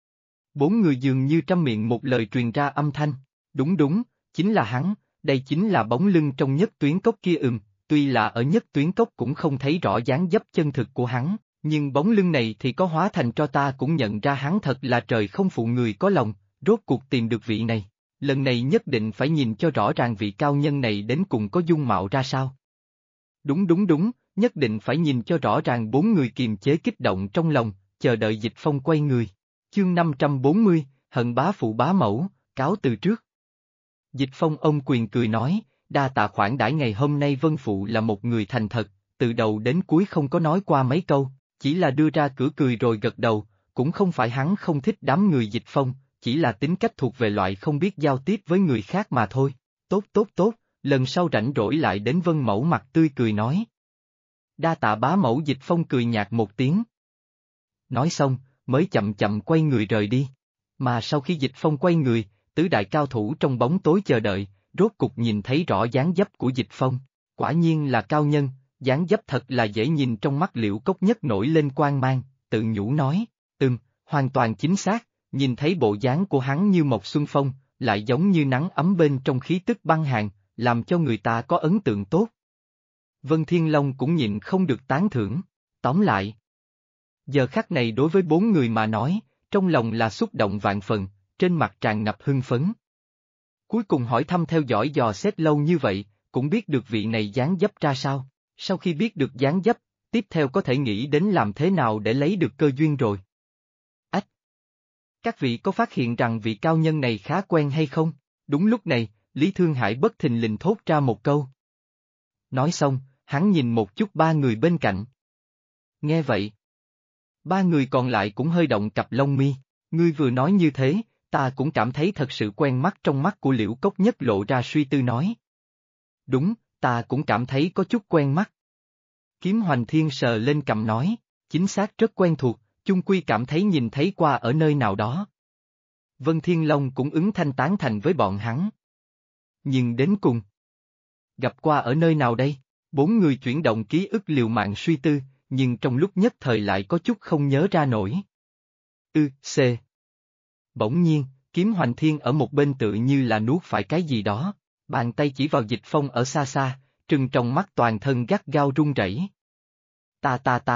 Bốn người dường như trăm miệng một lời truyền ra âm thanh, đúng, chính là hắn, đây chính là bóng lưng trong Nhất Tuyến Cốc kia. Tuy là ở Nhất Tuyến Cốc cũng không thấy rõ dáng dấp chân thực của hắn, nhưng bóng lưng này thì có hóa thành cho ta cũng nhận ra hắn thật là trời không phụ người có lòng, rốt cuộc tìm được vị này. Lần này nhất định phải nhìn cho rõ ràng vị cao nhân này đến cùng có dung mạo ra sao. Đúng, nhất định phải nhìn cho rõ ràng. Bốn người kiềm chế kích động trong lòng, chờ đợi Dịch Phong quay người. Chương 540, hận bá phụ bá mẫu, cáo từ trước. Dịch Phong ôm quyền cười nói, đa tạ khoản đãi ngày hôm nay. Vân phụ là một người thành thật, từ đầu đến cuối không có nói qua mấy câu, chỉ là đưa ra cửa cười rồi gật đầu, cũng không phải hắn không thích đám người Dịch Phong, chỉ là tính cách thuộc về loại không biết giao tiếp với người khác mà thôi. Tốt, lần sau rảnh rỗi lại đến. Vân Mẫu mặt tươi cười nói. Đa tạ bá mẫu. Dịch Phong cười nhạt một tiếng. Nói xong, mới chậm chậm quay người rời đi. Mà sau khi Dịch Phong quay người, tứ đại cao thủ trong bóng tối chờ đợi, rốt cục nhìn thấy rõ dáng dấp của Dịch Phong. Quả nhiên là cao nhân, dáng dấp thật là dễ nhìn. Trong mắt Liễu Cốc Nhất nổi lên quang mang, tự nhủ nói, hoàn toàn chính xác, nhìn thấy bộ dáng của hắn như một xuân phong, lại giống như nắng ấm bên trong khí tức băng hàn, làm cho người ta có ấn tượng tốt. Vân Thiên Long cũng nhịn không được tán thưởng. Tóm lại, giờ khắc này đối với bốn người mà nói, trong lòng là xúc động vạn phần, trên mặt tràn ngập hưng phấn. Cuối cùng hỏi thăm theo dõi dò xét lâu như vậy, cũng biết được vị này dáng dấp ra sao. Sau khi biết được dáng dấp, tiếp theo có thể nghĩ đến làm thế nào để lấy được cơ duyên rồi. Ách! Các vị có phát hiện rằng vị cao nhân này khá quen hay không? Đúng lúc này, Lý Thương Hải bất thình lình thốt ra một câu. Nói xong, hắn nhìn một chút ba người bên cạnh. Nghe vậy, ba người còn lại cũng hơi động cặp lông mi. Ngươi vừa nói như thế, ta cũng cảm thấy thật sự quen mắt. Trong mắt của Liễu Cốc Nhất lộ ra suy tư nói. Đúng, ta cũng cảm thấy có chút quen mắt. Kiếm Hoành Thiên sờ lên cằm nói, chính xác rất quen thuộc, chung quy cảm thấy nhìn thấy qua ở nơi nào đó. Vân Thiên Long cũng ứng thanh tán thành với bọn hắn. Nhưng đến cùng, gặp qua ở nơi nào đây? Bốn người chuyển động ký ức liều mạng suy tư, nhưng trong lúc nhất thời lại có chút không nhớ ra nổi. C. Bỗng nhiên, Kiếm Hoành Thiên ở một bên tự như là nuốt phải cái gì đó, bàn tay chỉ vào Dịch Phong ở xa xa, trừng trong mắt toàn thân gắt gao run rẩy. Ta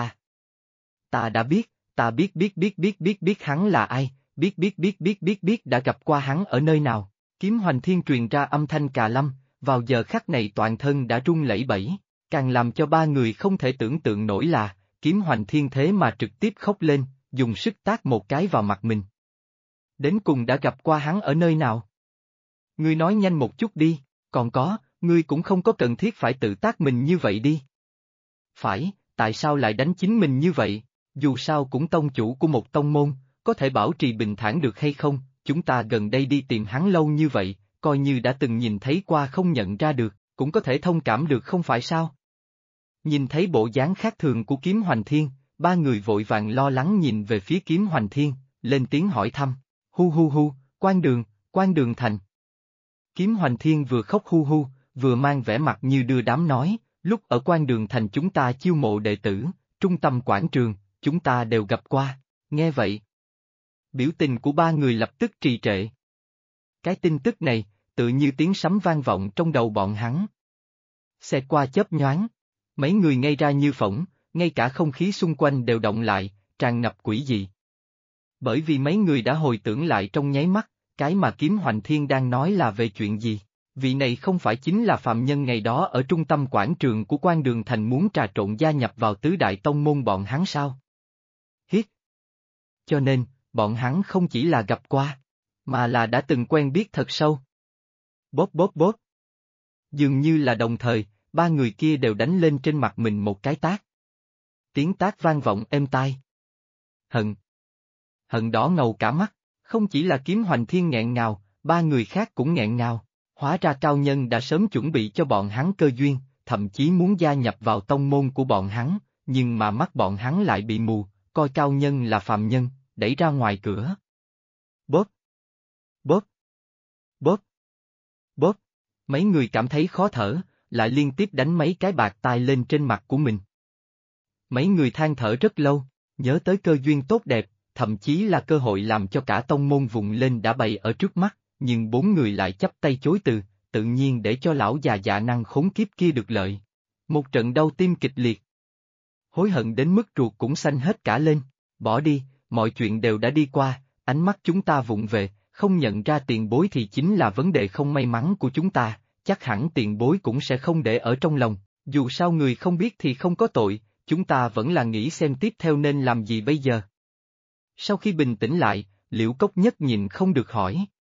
đã biết, ta biết hắn là ai, biết đã gặp qua hắn ở nơi nào. Kiếm Hoành Thiên truyền ra âm thanh cà lâm, vào giờ khắc này toàn thân đã run lẩy bẩy, càng làm cho ba người không thể tưởng tượng nổi là, Kiếm Hoành Thiên thế mà trực tiếp khóc lên, dùng sức tát một cái vào mặt mình. Đến cùng đã gặp qua hắn ở nơi nào? Ngươi nói nhanh một chút đi, còn có, ngươi cũng không có cần thiết phải tự tát mình như vậy đi. Phải, tại sao lại đánh chính mình như vậy? Dù sao cũng tông chủ của một tông môn, có thể bảo trì bình thản được hay không? Chúng ta gần đây đi tìm hắn lâu như vậy, coi như đã từng nhìn thấy qua không nhận ra được, cũng có thể thông cảm được không phải sao? Nhìn thấy bộ dáng khác thường của Kiếm Hoành Thiên, ba người vội vàng lo lắng nhìn về phía Kiếm Hoành Thiên, lên tiếng hỏi thăm. Hu, quan đường thành. Kiếm Hoành Thiên vừa khóc hu, vừa mang vẻ mặt như đưa đám nói, lúc ở quan đường thành chúng ta chiêu mộ đệ tử, trung tâm quảng trường, chúng ta đều gặp qua, nghe vậy. Biểu tình của ba người lập tức trì trệ. Cái tin tức này, tự như tiếng sấm vang vọng trong đầu bọn hắn. Xẹt qua chớp nhoáng, mấy người ngây ra như phỗng, ngay cả không khí xung quanh đều động lại, tràn ngập quỷ dị. Bởi vì mấy người đã hồi tưởng lại trong nháy mắt, cái mà Kiếm Hoành Thiên đang nói là về chuyện gì? Vị này không phải chính là phạm nhân ngày đó ở trung tâm quảng trường của quan đường thành muốn trà trộn gia nhập vào tứ đại tông môn bọn hắn sao? Hiết! Cho nên, bọn hắn không chỉ là gặp qua, mà là đã từng quen biết thật sâu. Bóp. Dường như là đồng thời, ba người kia đều đánh lên trên mặt mình một cái tát. Tiếng tát vang vọng êm tai. Hận đỏ ngầu cả mắt, không chỉ là Kiếm Hoành Thiên nghẹn ngào, ba người khác cũng nghẹn ngào. Hóa ra cao nhân đã sớm chuẩn bị cho bọn hắn cơ duyên, thậm chí muốn gia nhập vào tông môn của bọn hắn, nhưng mà mắt bọn hắn lại bị mù, coi cao nhân là phàm nhân, đẩy ra ngoài cửa. Bóp. Mấy người cảm thấy khó thở, lại liên tiếp đánh mấy cái bạt tai lên trên mặt của mình. Mấy người than thở rất lâu, nhớ tới cơ duyên tốt đẹp, thậm chí là cơ hội làm cho cả tông môn vùng lên đã bày ở trước mắt, nhưng bốn người lại chắp tay chối từ, tự nhiên để cho lão già dạ năng khốn kiếp kia được lợi. Một trận đau tim kịch liệt. Hối hận đến mức ruột cũng xanh hết cả lên, bỏ đi, mọi chuyện đều đã đi qua, ánh mắt chúng ta vụng về, không nhận ra tiền bối thì chính là vấn đề không may mắn của chúng ta, chắc hẳn tiền bối cũng sẽ không để ở trong lòng, dù sao người không biết thì không có tội, chúng ta vẫn là nghĩ xem tiếp theo nên làm gì bây giờ. Sau khi bình tĩnh lại, Liễu Cốc Nhất nhìn không được hỏi.